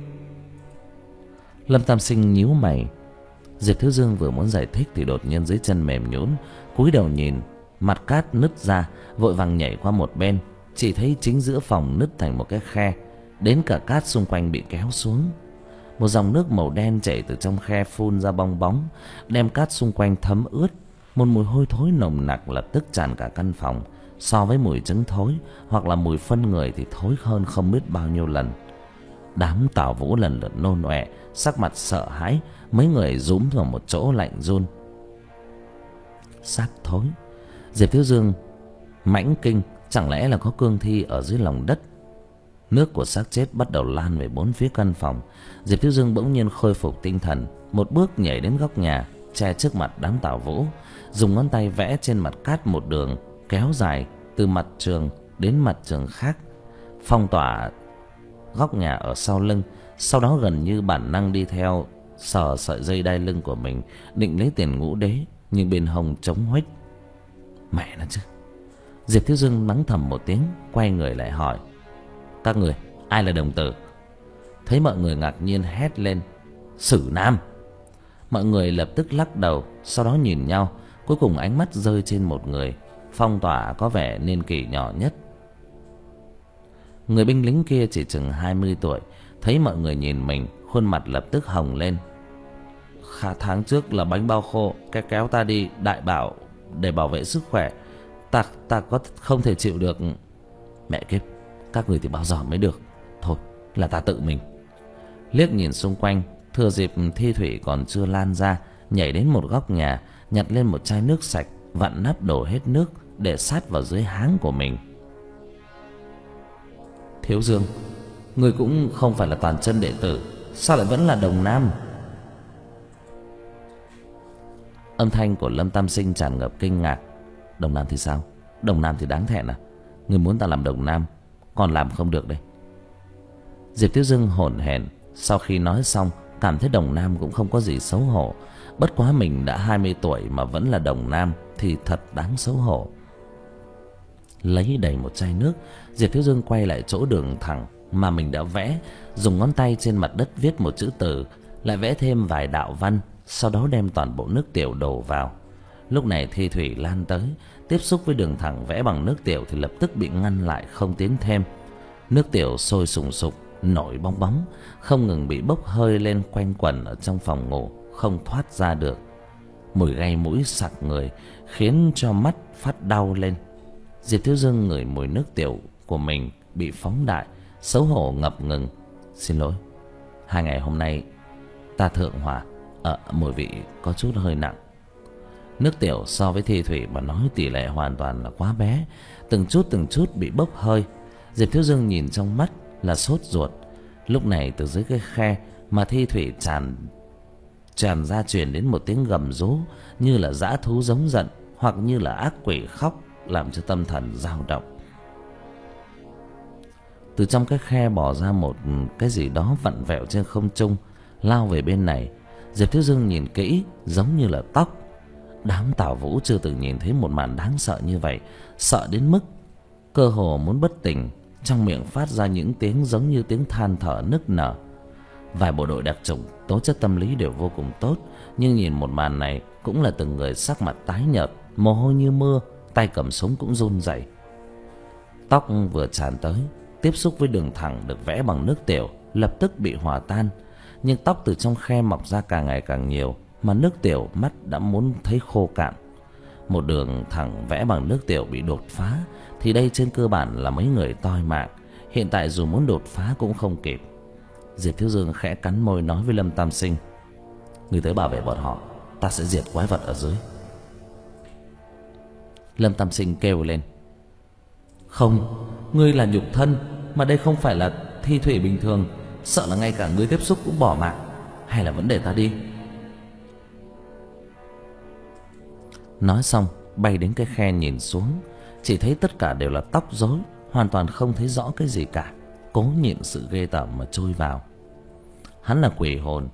Lâm Tam Sinh nhíu mày. Diệp Thiếu Dương vừa muốn giải thích thì đột nhiên dưới chân mềm nhũn, cúi đầu nhìn, mặt cát nứt ra, vội vàng nhảy qua một bên. Chỉ thấy chính giữa phòng nứt thành một cái khe, đến cả cát xung quanh bị kéo xuống. Một dòng nước màu đen chảy từ trong khe phun ra bong bóng, đem cát xung quanh thấm ướt. Một mùi hôi thối nồng nặc lập tức tràn cả căn phòng. So với mùi trứng thối hoặc là mùi phân người thì thối hơn không biết bao nhiêu lần. Đám Tào Vũ lần lượt nôn ọe, sắc mặt sợ hãi. Mấy người rúm vào một chỗ lạnh run. Xác thối. Diệp Thiếu Dương mãnh kinh, chẳng lẽ là có cương thi ở dưới lòng đất? Nước của xác chết bắt đầu lan về bốn phía căn phòng. Diệp Thiếu Dương bỗng nhiên khôi phục tinh thần, một bước nhảy đến góc nhà, che trước mặt đám Tào Vũ, dùng ngón tay vẽ trên mặt cát một đường kéo dài từ mặt trường đến mặt trường khác, phong tỏa góc nhà ở sau lưng. Sau đó gần như bản năng đi theo, sờ sợi dây đai lưng của mình, định lấy tiền ngũ đế, nhưng bên hông trống huếch. Mẹ nó chứ! Diệp Thiếu Dương mắng thầm một tiếng, quay người lại hỏi: Các người ai là đồng tử? Thấy mọi người ngạc nhiên hét lên: Sử Nam! Mọi người lập tức lắc đầu, sau đó nhìn nhau. Cuối cùng ánh mắt rơi trên một người, phong tỏa có vẻ niên kỷ nhỏ nhất. Người binh lính kia chỉ chừng hai mươi tuổi. Thấy mọi người nhìn mình, khuôn mặt lập tức hồng lên. Khá tháng trước là bánh bao khô cái kéo ta đi đại bảo để bảo vệ sức khỏe. Ta ta có không thể chịu được. Mẹ kiếp, các người thì bao giờ mới được. Thôi là ta tự mình. Liếc nhìn xung quanh, thừa dịp thi thủy còn chưa lan ra, nhảy đến một góc nhà, nhặt lên một chai nước sạch, vặn nắp đổ hết nước để sát vào dưới háng của mình. Thiếu Dương, người cũng không phải là toàn chân đệ tử, sao lại vẫn là đồng nam? Âm thanh của Lâm Tam Sinh tràn ngập kinh ngạc. Đồng nam thì sao? Đồng nam thì đáng thẹn à? Người muốn ta làm đồng nam, còn làm không được đây. Diệp Thiếu Dương hổn hển, sau khi nói xong cảm thấy đồng nam cũng không có gì xấu hổ. Bất quá mình đã hai mươi tuổi mà vẫn là đồng nam thì thật đáng xấu hổ. Lấy đầy một chai nước, Diệp Thiếu Dương quay lại chỗ đường thẳng mà mình đã vẽ, dùng ngón tay trên mặt đất viết một chữ từ, lại vẽ thêm vài đạo văn, sau đó đem toàn bộ nước tiểu đổ vào. Lúc này thi thủy lan tới, tiếp xúc với đường thẳng vẽ bằng nước tiểu thì lập tức bị ngăn lại không tiến thêm. Nước tiểu sôi sùng sục, nổi bong bóng, không ngừng bị bốc hơi lên quanh quẩn ở trong phòng ngủ, không thoát ra được. Mùi gây mũi sặc người, khiến cho mắt phát đau lên. Diệp Thiếu Dương ngửi mùi nước tiểu của mình bị phóng đại, xấu hổ ngập ngừng. Xin lỗi, hai ngày hôm nay ta thượng hỏa, ở à, mùi vị có chút hơi nặng. Nước tiểu so với thi thủy mà nói tỷ lệ hoàn toàn là quá bé, từng chút từng chút bị bốc hơi. Diệp Thiếu Dương nhìn trong mắt là sốt ruột. Lúc này từ dưới cái khe mà thi thủy tràn tràn ra truyền đến một tiếng gầm rú, như là dã thú giống giận hoặc như là ác quỷ khóc, làm cho tâm thần dao động. Từ trong cái khe bò ra một cái gì đó vặn vẹo trên không trung, lao về bên này. Diệp Thiếu Dương nhìn kỹ, giống như là tóc. Đám Tào Vũ chưa từng nhìn thấy một màn đáng sợ như vậy, sợ đến mức cơ hồ muốn bất tỉnh, trong miệng phát ra những tiếng giống như tiếng than thở nức nở. Vài bộ đội đặc chủng tố chất tâm lý đều vô cùng tốt, nhưng nhìn một màn này cũng là từng người sắc mặt tái nhợt, mồ hôi như mưa, tay cầm súng cũng run rẩy. Tóc vừa tràn tới, tiếp xúc với đường thẳng được vẽ bằng nước tiểu, lập tức bị hòa tan. Nhưng tóc từ trong khe mọc ra càng ngày càng nhiều, mà nước tiểu mắt đã muốn thấy khô cạn. Một đường thẳng vẽ bằng nước tiểu bị đột phá, thì đây trên cơ bản là mấy người toi mạng. Hiện tại dù muốn đột phá cũng không kịp. Diệp Thiếu Dương khẽ cắn môi nói với Lâm Tam Sinh: "Ngươi tới bảo vệ bọn họ, ta sẽ diệt quái vật ở dưới." Lâm Tam Sinh kêu lên: "Không, ngươi là nhục thân, mà đây không phải là thi thủy bình thường, sợ là ngay cả ngươi tiếp xúc cũng bỏ mạng, hay là vẫn để ta đi." Nói xong bay đến cái khe nhìn xuống, chỉ thấy tất cả đều là tóc rối, hoàn toàn không thấy rõ cái gì cả, cố nhịn sự ghê tởm mà chui vào. Hắn là quỷ hồn,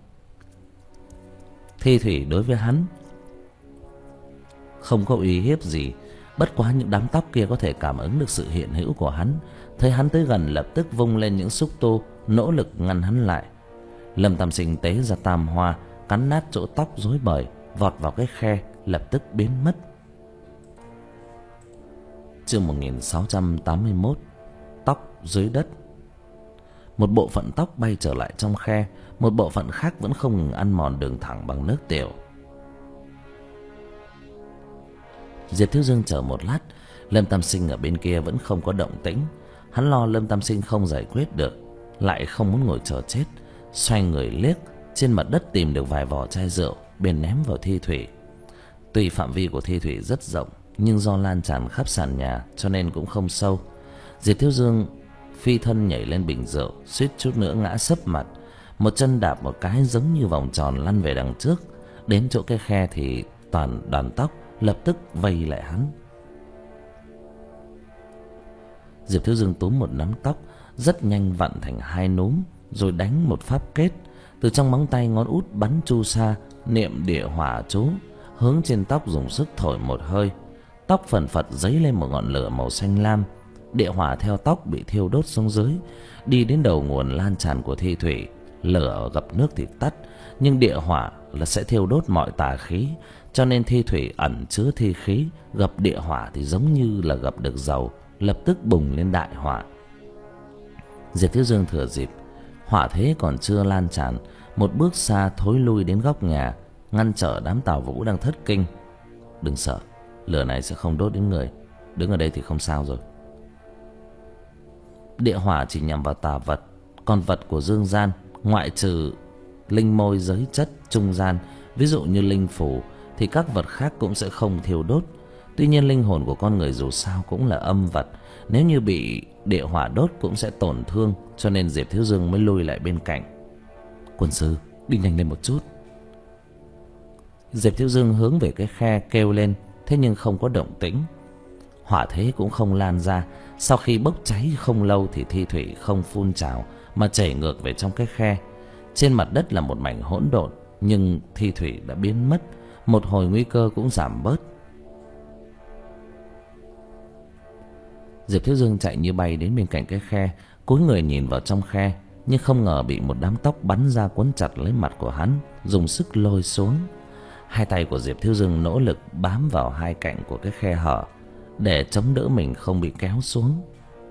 thi thủy đối với hắn không có uy hiếp gì, bất quá những đám tóc kia có thể cảm ứng được sự hiện hữu của hắn, thấy hắn tới gần lập tức vung lên những xúc tu, nỗ lực ngăn hắn lại. Lâm Tam Sinh tế ra tam hoa, cắn nát chỗ tóc rối bời, vọt vào cái khe, lập tức biến mất. Chương một nghìn sáu trăm tám mươi mốt. Tóc dưới đất. Một bộ phận tóc bay trở lại trong khe, một bộ phận khác vẫn không ngừng ăn mòn đường thẳng bằng nước tiểu. Diệp Thiếu Dương chờ một lát, Lâm Tam Sinh ở bên kia vẫn không có động tĩnh. Hắn lo Lâm Tam Sinh không giải quyết được, lại không muốn ngồi chờ chết, xoay người liếc trên mặt đất tìm được vài vỏ chai rượu, bèn ném vào thi thủy. Tuy phạm vi của thi thủy rất rộng, nhưng do lan tràn khắp sàn nhà cho nên cũng không sâu. Diệp Thiếu Dương phi thân nhảy lên bình rượu, suýt chút nữa ngã sấp mặt, một chân đạp một cái giống như vòng tròn lăn về đằng trước. Đến chỗ cái khe thì toàn đoàn tóc lập tức vây lại hắn. Diệp Thiếu Dương túm một nắm tóc, rất nhanh vặn thành hai núm, rồi đánh một pháp kết. Từ trong móng tay ngón út bắn chu sa, niệm địa hỏa chú, hướng trên tóc dùng sức thổi một hơi. Tóc phần phật dấy lên một ngọn lửa màu xanh lam. Địa hỏa theo tóc bị thiêu đốt xuống dưới, đi đến đầu nguồn lan tràn của thi thủy. Lửa gặp nước thì tắt, nhưng địa hỏa là sẽ thiêu đốt mọi tà khí, cho nên thi thủy ẩn chứa thi khí, gặp địa hỏa thì giống như là gặp được dầu, lập tức bùng lên đại hỏa. Diệp Thiếu Dương thừa dịp hỏa thế còn chưa lan tràn, một bước xa thối lui đến góc nhà, ngăn trở đám Tào Vũ đang thất kinh. "Đừng sợ, lửa này sẽ không đốt đến người, đứng ở đây thì không sao rồi." Địa hỏa chỉ nhằm vào tà vật, còn vật của dương gian, ngoại trừ linh môi giới chất trung gian, ví dụ như linh phù, thì các vật khác cũng sẽ không thiêu đốt. Tuy nhiên linh hồn của con người dù sao cũng là âm vật, nếu như bị địa hỏa đốt cũng sẽ tổn thương, cho nên Diệp Thiếu Dương mới lùi lại bên cạnh. "Quân sư, đi nhanh lên một chút." Diệp Thiếu Dương hướng về cái khe kêu lên, thế nhưng không có động tĩnh. Hỏa thế cũng không lan ra. Sau khi bốc cháy không lâu thì thi thủy không phun trào mà chảy ngược về trong cái khe. Trên mặt đất là một mảnh hỗn độn, nhưng thi thủy đã biến mất, một hồi nguy cơ cũng giảm bớt. Diệp Thiếu Dương chạy như bay đến bên cạnh cái khe, cúi người nhìn vào trong khe, nhưng không ngờ bị một đám tóc bắn ra quấn chặt lấy mặt của hắn, dùng sức lôi xuống. Hai tay của Diệp Thiếu Dương nỗ lực bám vào hai cạnh của cái khe hở để chống đỡ mình không bị kéo xuống.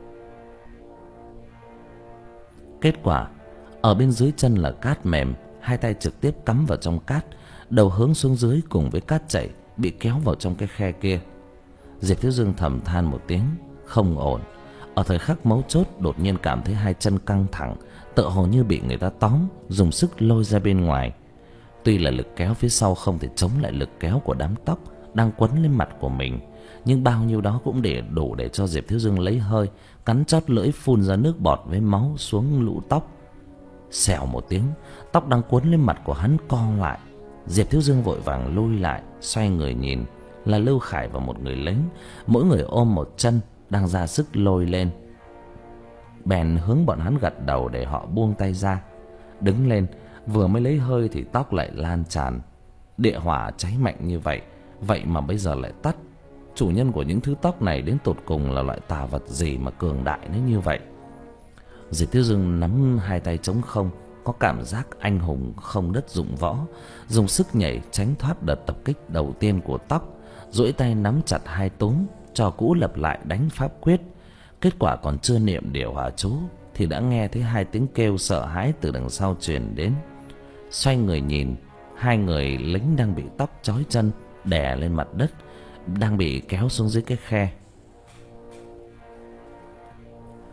Kết quả, ở bên dưới chân là cát mềm, hai tay trực tiếp cắm vào trong cát, đầu hướng xuống dưới cùng với cát chảy, bị kéo vào trong cái khe kia. Diệp Thiếu Dương thầm than một tiếng, không ổn. Ở thời khắc mấu chốt đột nhiên cảm thấy hai chân căng thẳng, tựa hồ như bị người ta tóm, dùng sức lôi ra bên ngoài. Tuy là lực kéo phía sau không thể chống lại lực kéo của đám tóc đang quấn lên mặt của mình, nhưng bao nhiêu đó cũng để đủ để cho Diệp Thiếu Dương lấy hơi, cắn chót lưỡi phun ra nước bọt với máu xuống lũ tóc. Xèo một tiếng, tóc đang quấn lên mặt của hắn co lại. Diệp Thiếu Dương vội vàng lui lại, xoay người nhìn, là Lưu Khải và một người lính, mỗi người ôm một chân, đang ra sức lôi lên. Bèn hướng bọn hắn gật đầu để họ buông tay ra. Đứng lên, vừa mới lấy hơi thì tóc lại lan tràn. Địa hỏa cháy mạnh như vậy, vậy mà bây giờ lại tắt. Chủ nhân của những thứ tóc này đến tột cùng là loại tà vật gì mà cường đại đến như vậy? Diệp Thiếu Dương nắm hai tay trống không, có cảm giác anh hùng không đất dụng võ, dùng sức nhảy tránh thoát đợt tập kích đầu tiên của tóc, duỗi tay nắm chặt hai túm, trò cũ lập lại đánh pháp quyết. Kết quả còn chưa niệm điều hỏa chú thì đã nghe thấy hai tiếng kêu sợ hãi từ đằng sau truyền đến. Xoay người nhìn, hai người lính đang bị tóc trói chân đè lên mặt đất, đang bị kéo xuống dưới cái khe.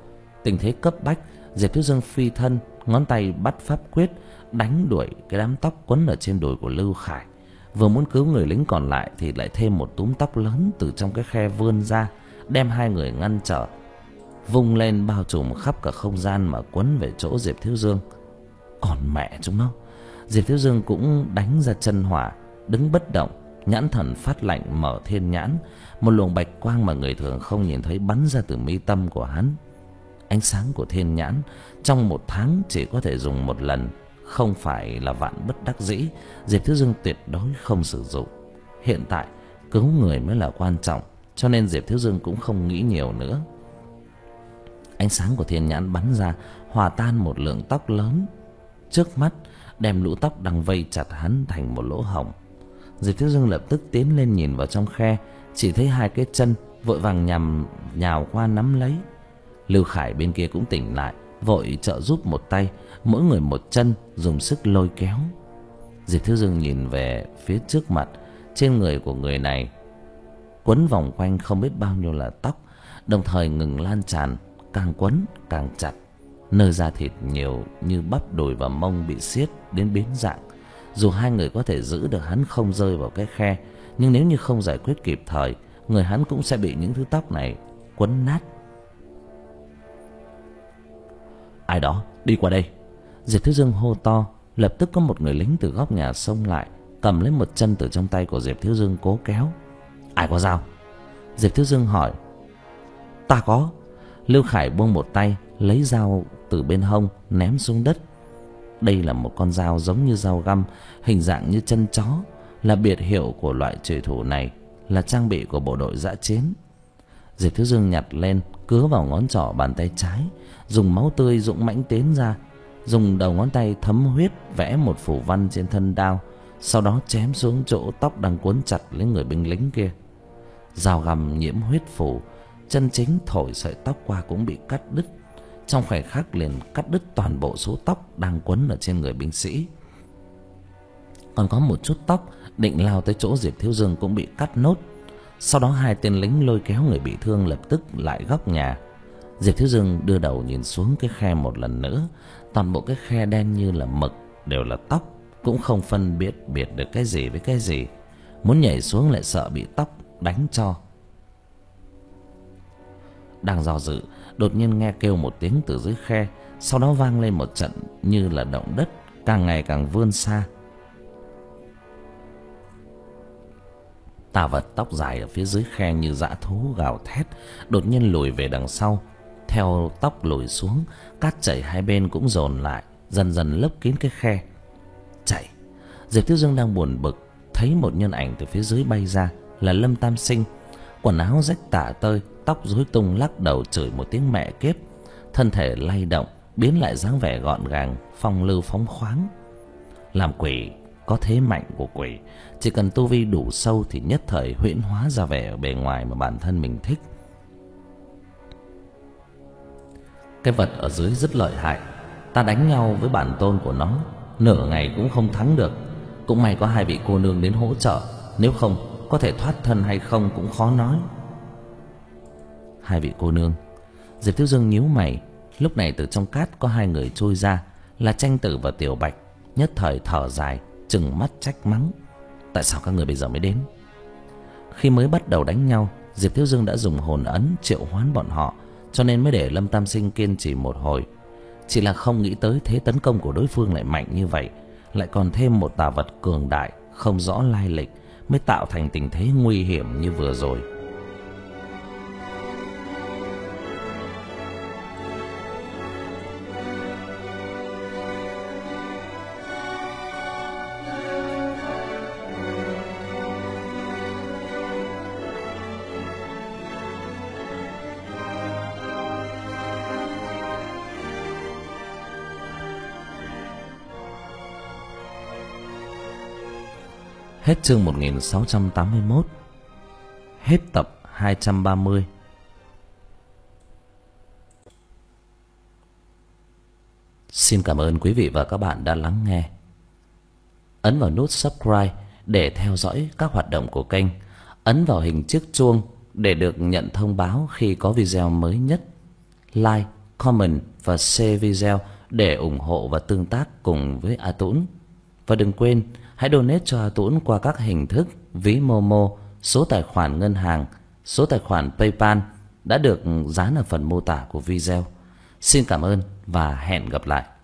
Tình thế cấp bách, Diệp Thiếu Dương phi thân, ngón tay bắt pháp quyết đánh đuổi cái đám tóc quấn ở trên đùi của Lưu Khải. Vừa muốn cứu người lính còn lại thì lại thêm một túm tóc lớn từ trong cái khe vươn ra, đem hai người ngăn trở, vung lên bao trùm khắp cả không gian mà quấn về chỗ Diệp Thiếu Dương. Còn mẹ chúng nó! Diệp Thiếu Dương cũng đánh ra chân hỏa, đứng bất động, nhãn thần phát lạnh mở thiên nhãn. Một luồng bạch quang mà người thường không nhìn thấy bắn ra từ mi tâm của hắn. Ánh sáng của thiên nhãn trong một tháng chỉ có thể dùng một lần, không phải là vạn bất đắc dĩ, Diệp Thiếu Dương tuyệt đối không sử dụng. Hiện tại cứu người mới là quan trọng, cho nên Diệp Thiếu Dương cũng không nghĩ nhiều nữa. Ánh sáng của thiên nhãn bắn ra, hòa tan một lượng tóc lớn trước mắt, đem lũ tóc đang vây chặt hắn thành một lỗ hổng. Diệp Thiếu Dương lập tức tiến lên nhìn vào trong khe, chỉ thấy hai cái chân, vội vàng nhằm nhào qua nắm lấy. Lưu Khải bên kia cũng tỉnh lại, vội trợ giúp một tay, mỗi người một chân, dùng sức lôi kéo. Diệp Thiếu Dương nhìn về phía trước mặt, trên người của người này quấn vòng quanh không biết bao nhiêu là tóc, đồng thời ngừng lan tràn, càng quấn càng chặt. Nơi da thịt nhiều như bắp đùi và mông bị siết đến biến dạng. Dù hai người có thể giữ được hắn không rơi vào cái khe, nhưng nếu như không giải quyết kịp thời, người hắn cũng sẽ bị những thứ tóc này quấn nát. Ai đó, đi qua đây! Diệp Thiếu Dương hô to. Lập tức có một người lính từ góc nhà xông lại, cầm lấy một chân từ trong tay của Diệp Thiếu Dương cố kéo. Ai có dao? Diệp Thiếu Dương hỏi. Ta có. Lưu Khải buông một tay, lấy dao từ bên hông ném xuống đất. Đây là một con dao giống như dao găm, hình dạng như chân chó, là biệt hiệu của loại trùy thủ này, là trang bị của bộ đội dã chiến. Diệp Thiếu Dương nhặt lên, cứa vào ngón trỏ bàn tay trái, dùng máu tươi dũng mãnh tiến ra, dùng đầu ngón tay thấm huyết vẽ một phù văn trên thân đao, sau đó chém xuống chỗ tóc đang quấn chặt lấy người binh lính kia. Dao găm nhiễm huyết phù, chân chính thổi sợi tóc qua cũng bị cắt đứt, trong khoảnh khắc liền cắt đứt toàn bộ số tóc đang quấn ở trên người binh sĩ. Còn có một chút tóc định lao tới chỗ Diệp Thiếu Dương cũng bị cắt nốt. Sau đó hai tên lính lôi kéo người bị thương lập tức lại góc nhà. Diệp Thiếu Dương đưa đầu nhìn xuống cái khe một lần nữa. Toàn bộ cái khe đen như là mực, đều là tóc, cũng không phân biệt biệt được cái gì với cái gì. Muốn nhảy xuống lại sợ bị tóc đánh cho. Đang do dự, đột nhiên nghe kêu một tiếng từ dưới khe, sau đó vang lên một trận như là động đất, càng ngày càng vươn xa. Tà vật tóc dài ở phía dưới khe như dã thú gào thét, đột nhiên lùi về đằng sau. Theo tóc lùi xuống, cát chảy hai bên cũng dồn lại, dần dần lấp kín cái khe. Chạy! Diệp Thiếu Dương đang buồn bực, thấy một nhân ảnh từ phía dưới bay ra, là Lâm Tam Sinh. Quần áo rách tả tơi, tóc rối tung, lắc đầu chửi một tiếng mẹ kiếp, thân thể lay động, biến lại dáng vẻ gọn gàng, phong lưu phóng khoáng. Làm quỷ có thế mạnh của quỷ, chỉ cần tu vi đủ sâu thì nhất thời huyễn hóa ra vẻ ở bề ngoài mà bản thân mình thích. Cái vật ở dưới rất lợi hại, ta đánh nhau với bản tôn của nó nửa ngày cũng không thắng được. Cũng may có hai vị cô nương đến hỗ trợ, nếu không có thể thoát thân hay không cũng khó nói. Hai vị cô nương? Diệp Thiếu Dương nhíu mày. Lúc này từ trong cát có hai người trôi ra, là Tranh Tử và Tiểu Bạch. Nhất thời thở dài, trừng mắt trách mắng. Tại sao các người bây giờ mới đến? Khi mới bắt đầu đánh nhau, Diệp Thiếu Dương đã dùng hồn ấn triệu hoán bọn họ, cho nên mới để Lâm Tam Sinh kiên trì một hồi. Chỉ là không nghĩ tới thế tấn công của đối phương lại mạnh như vậy, lại còn thêm một tà vật cường đại không rõ lai lịch, mới tạo thành tình thế nguy hiểm như vừa rồi. Hết chương một nghìn sáu trăm tám mươi mốt. Hết tập hai trăm ba mươi. Xin cảm ơn quý vị và các bạn đã lắng nghe. Ấn vào nút subscribe để theo dõi các hoạt động của kênh. Ấn vào hình chiếc chuông để được nhận thông báo khi có video mới nhất. Like, comment và share video để ủng hộ và tương tác cùng với A Tũng. Và đừng quên hãy donate cho A Tũng qua các hình thức ví Momo, số tài khoản ngân hàng, số tài khoản PayPal đã được dán ở phần mô tả của video. Xin cảm ơn và hẹn gặp lại.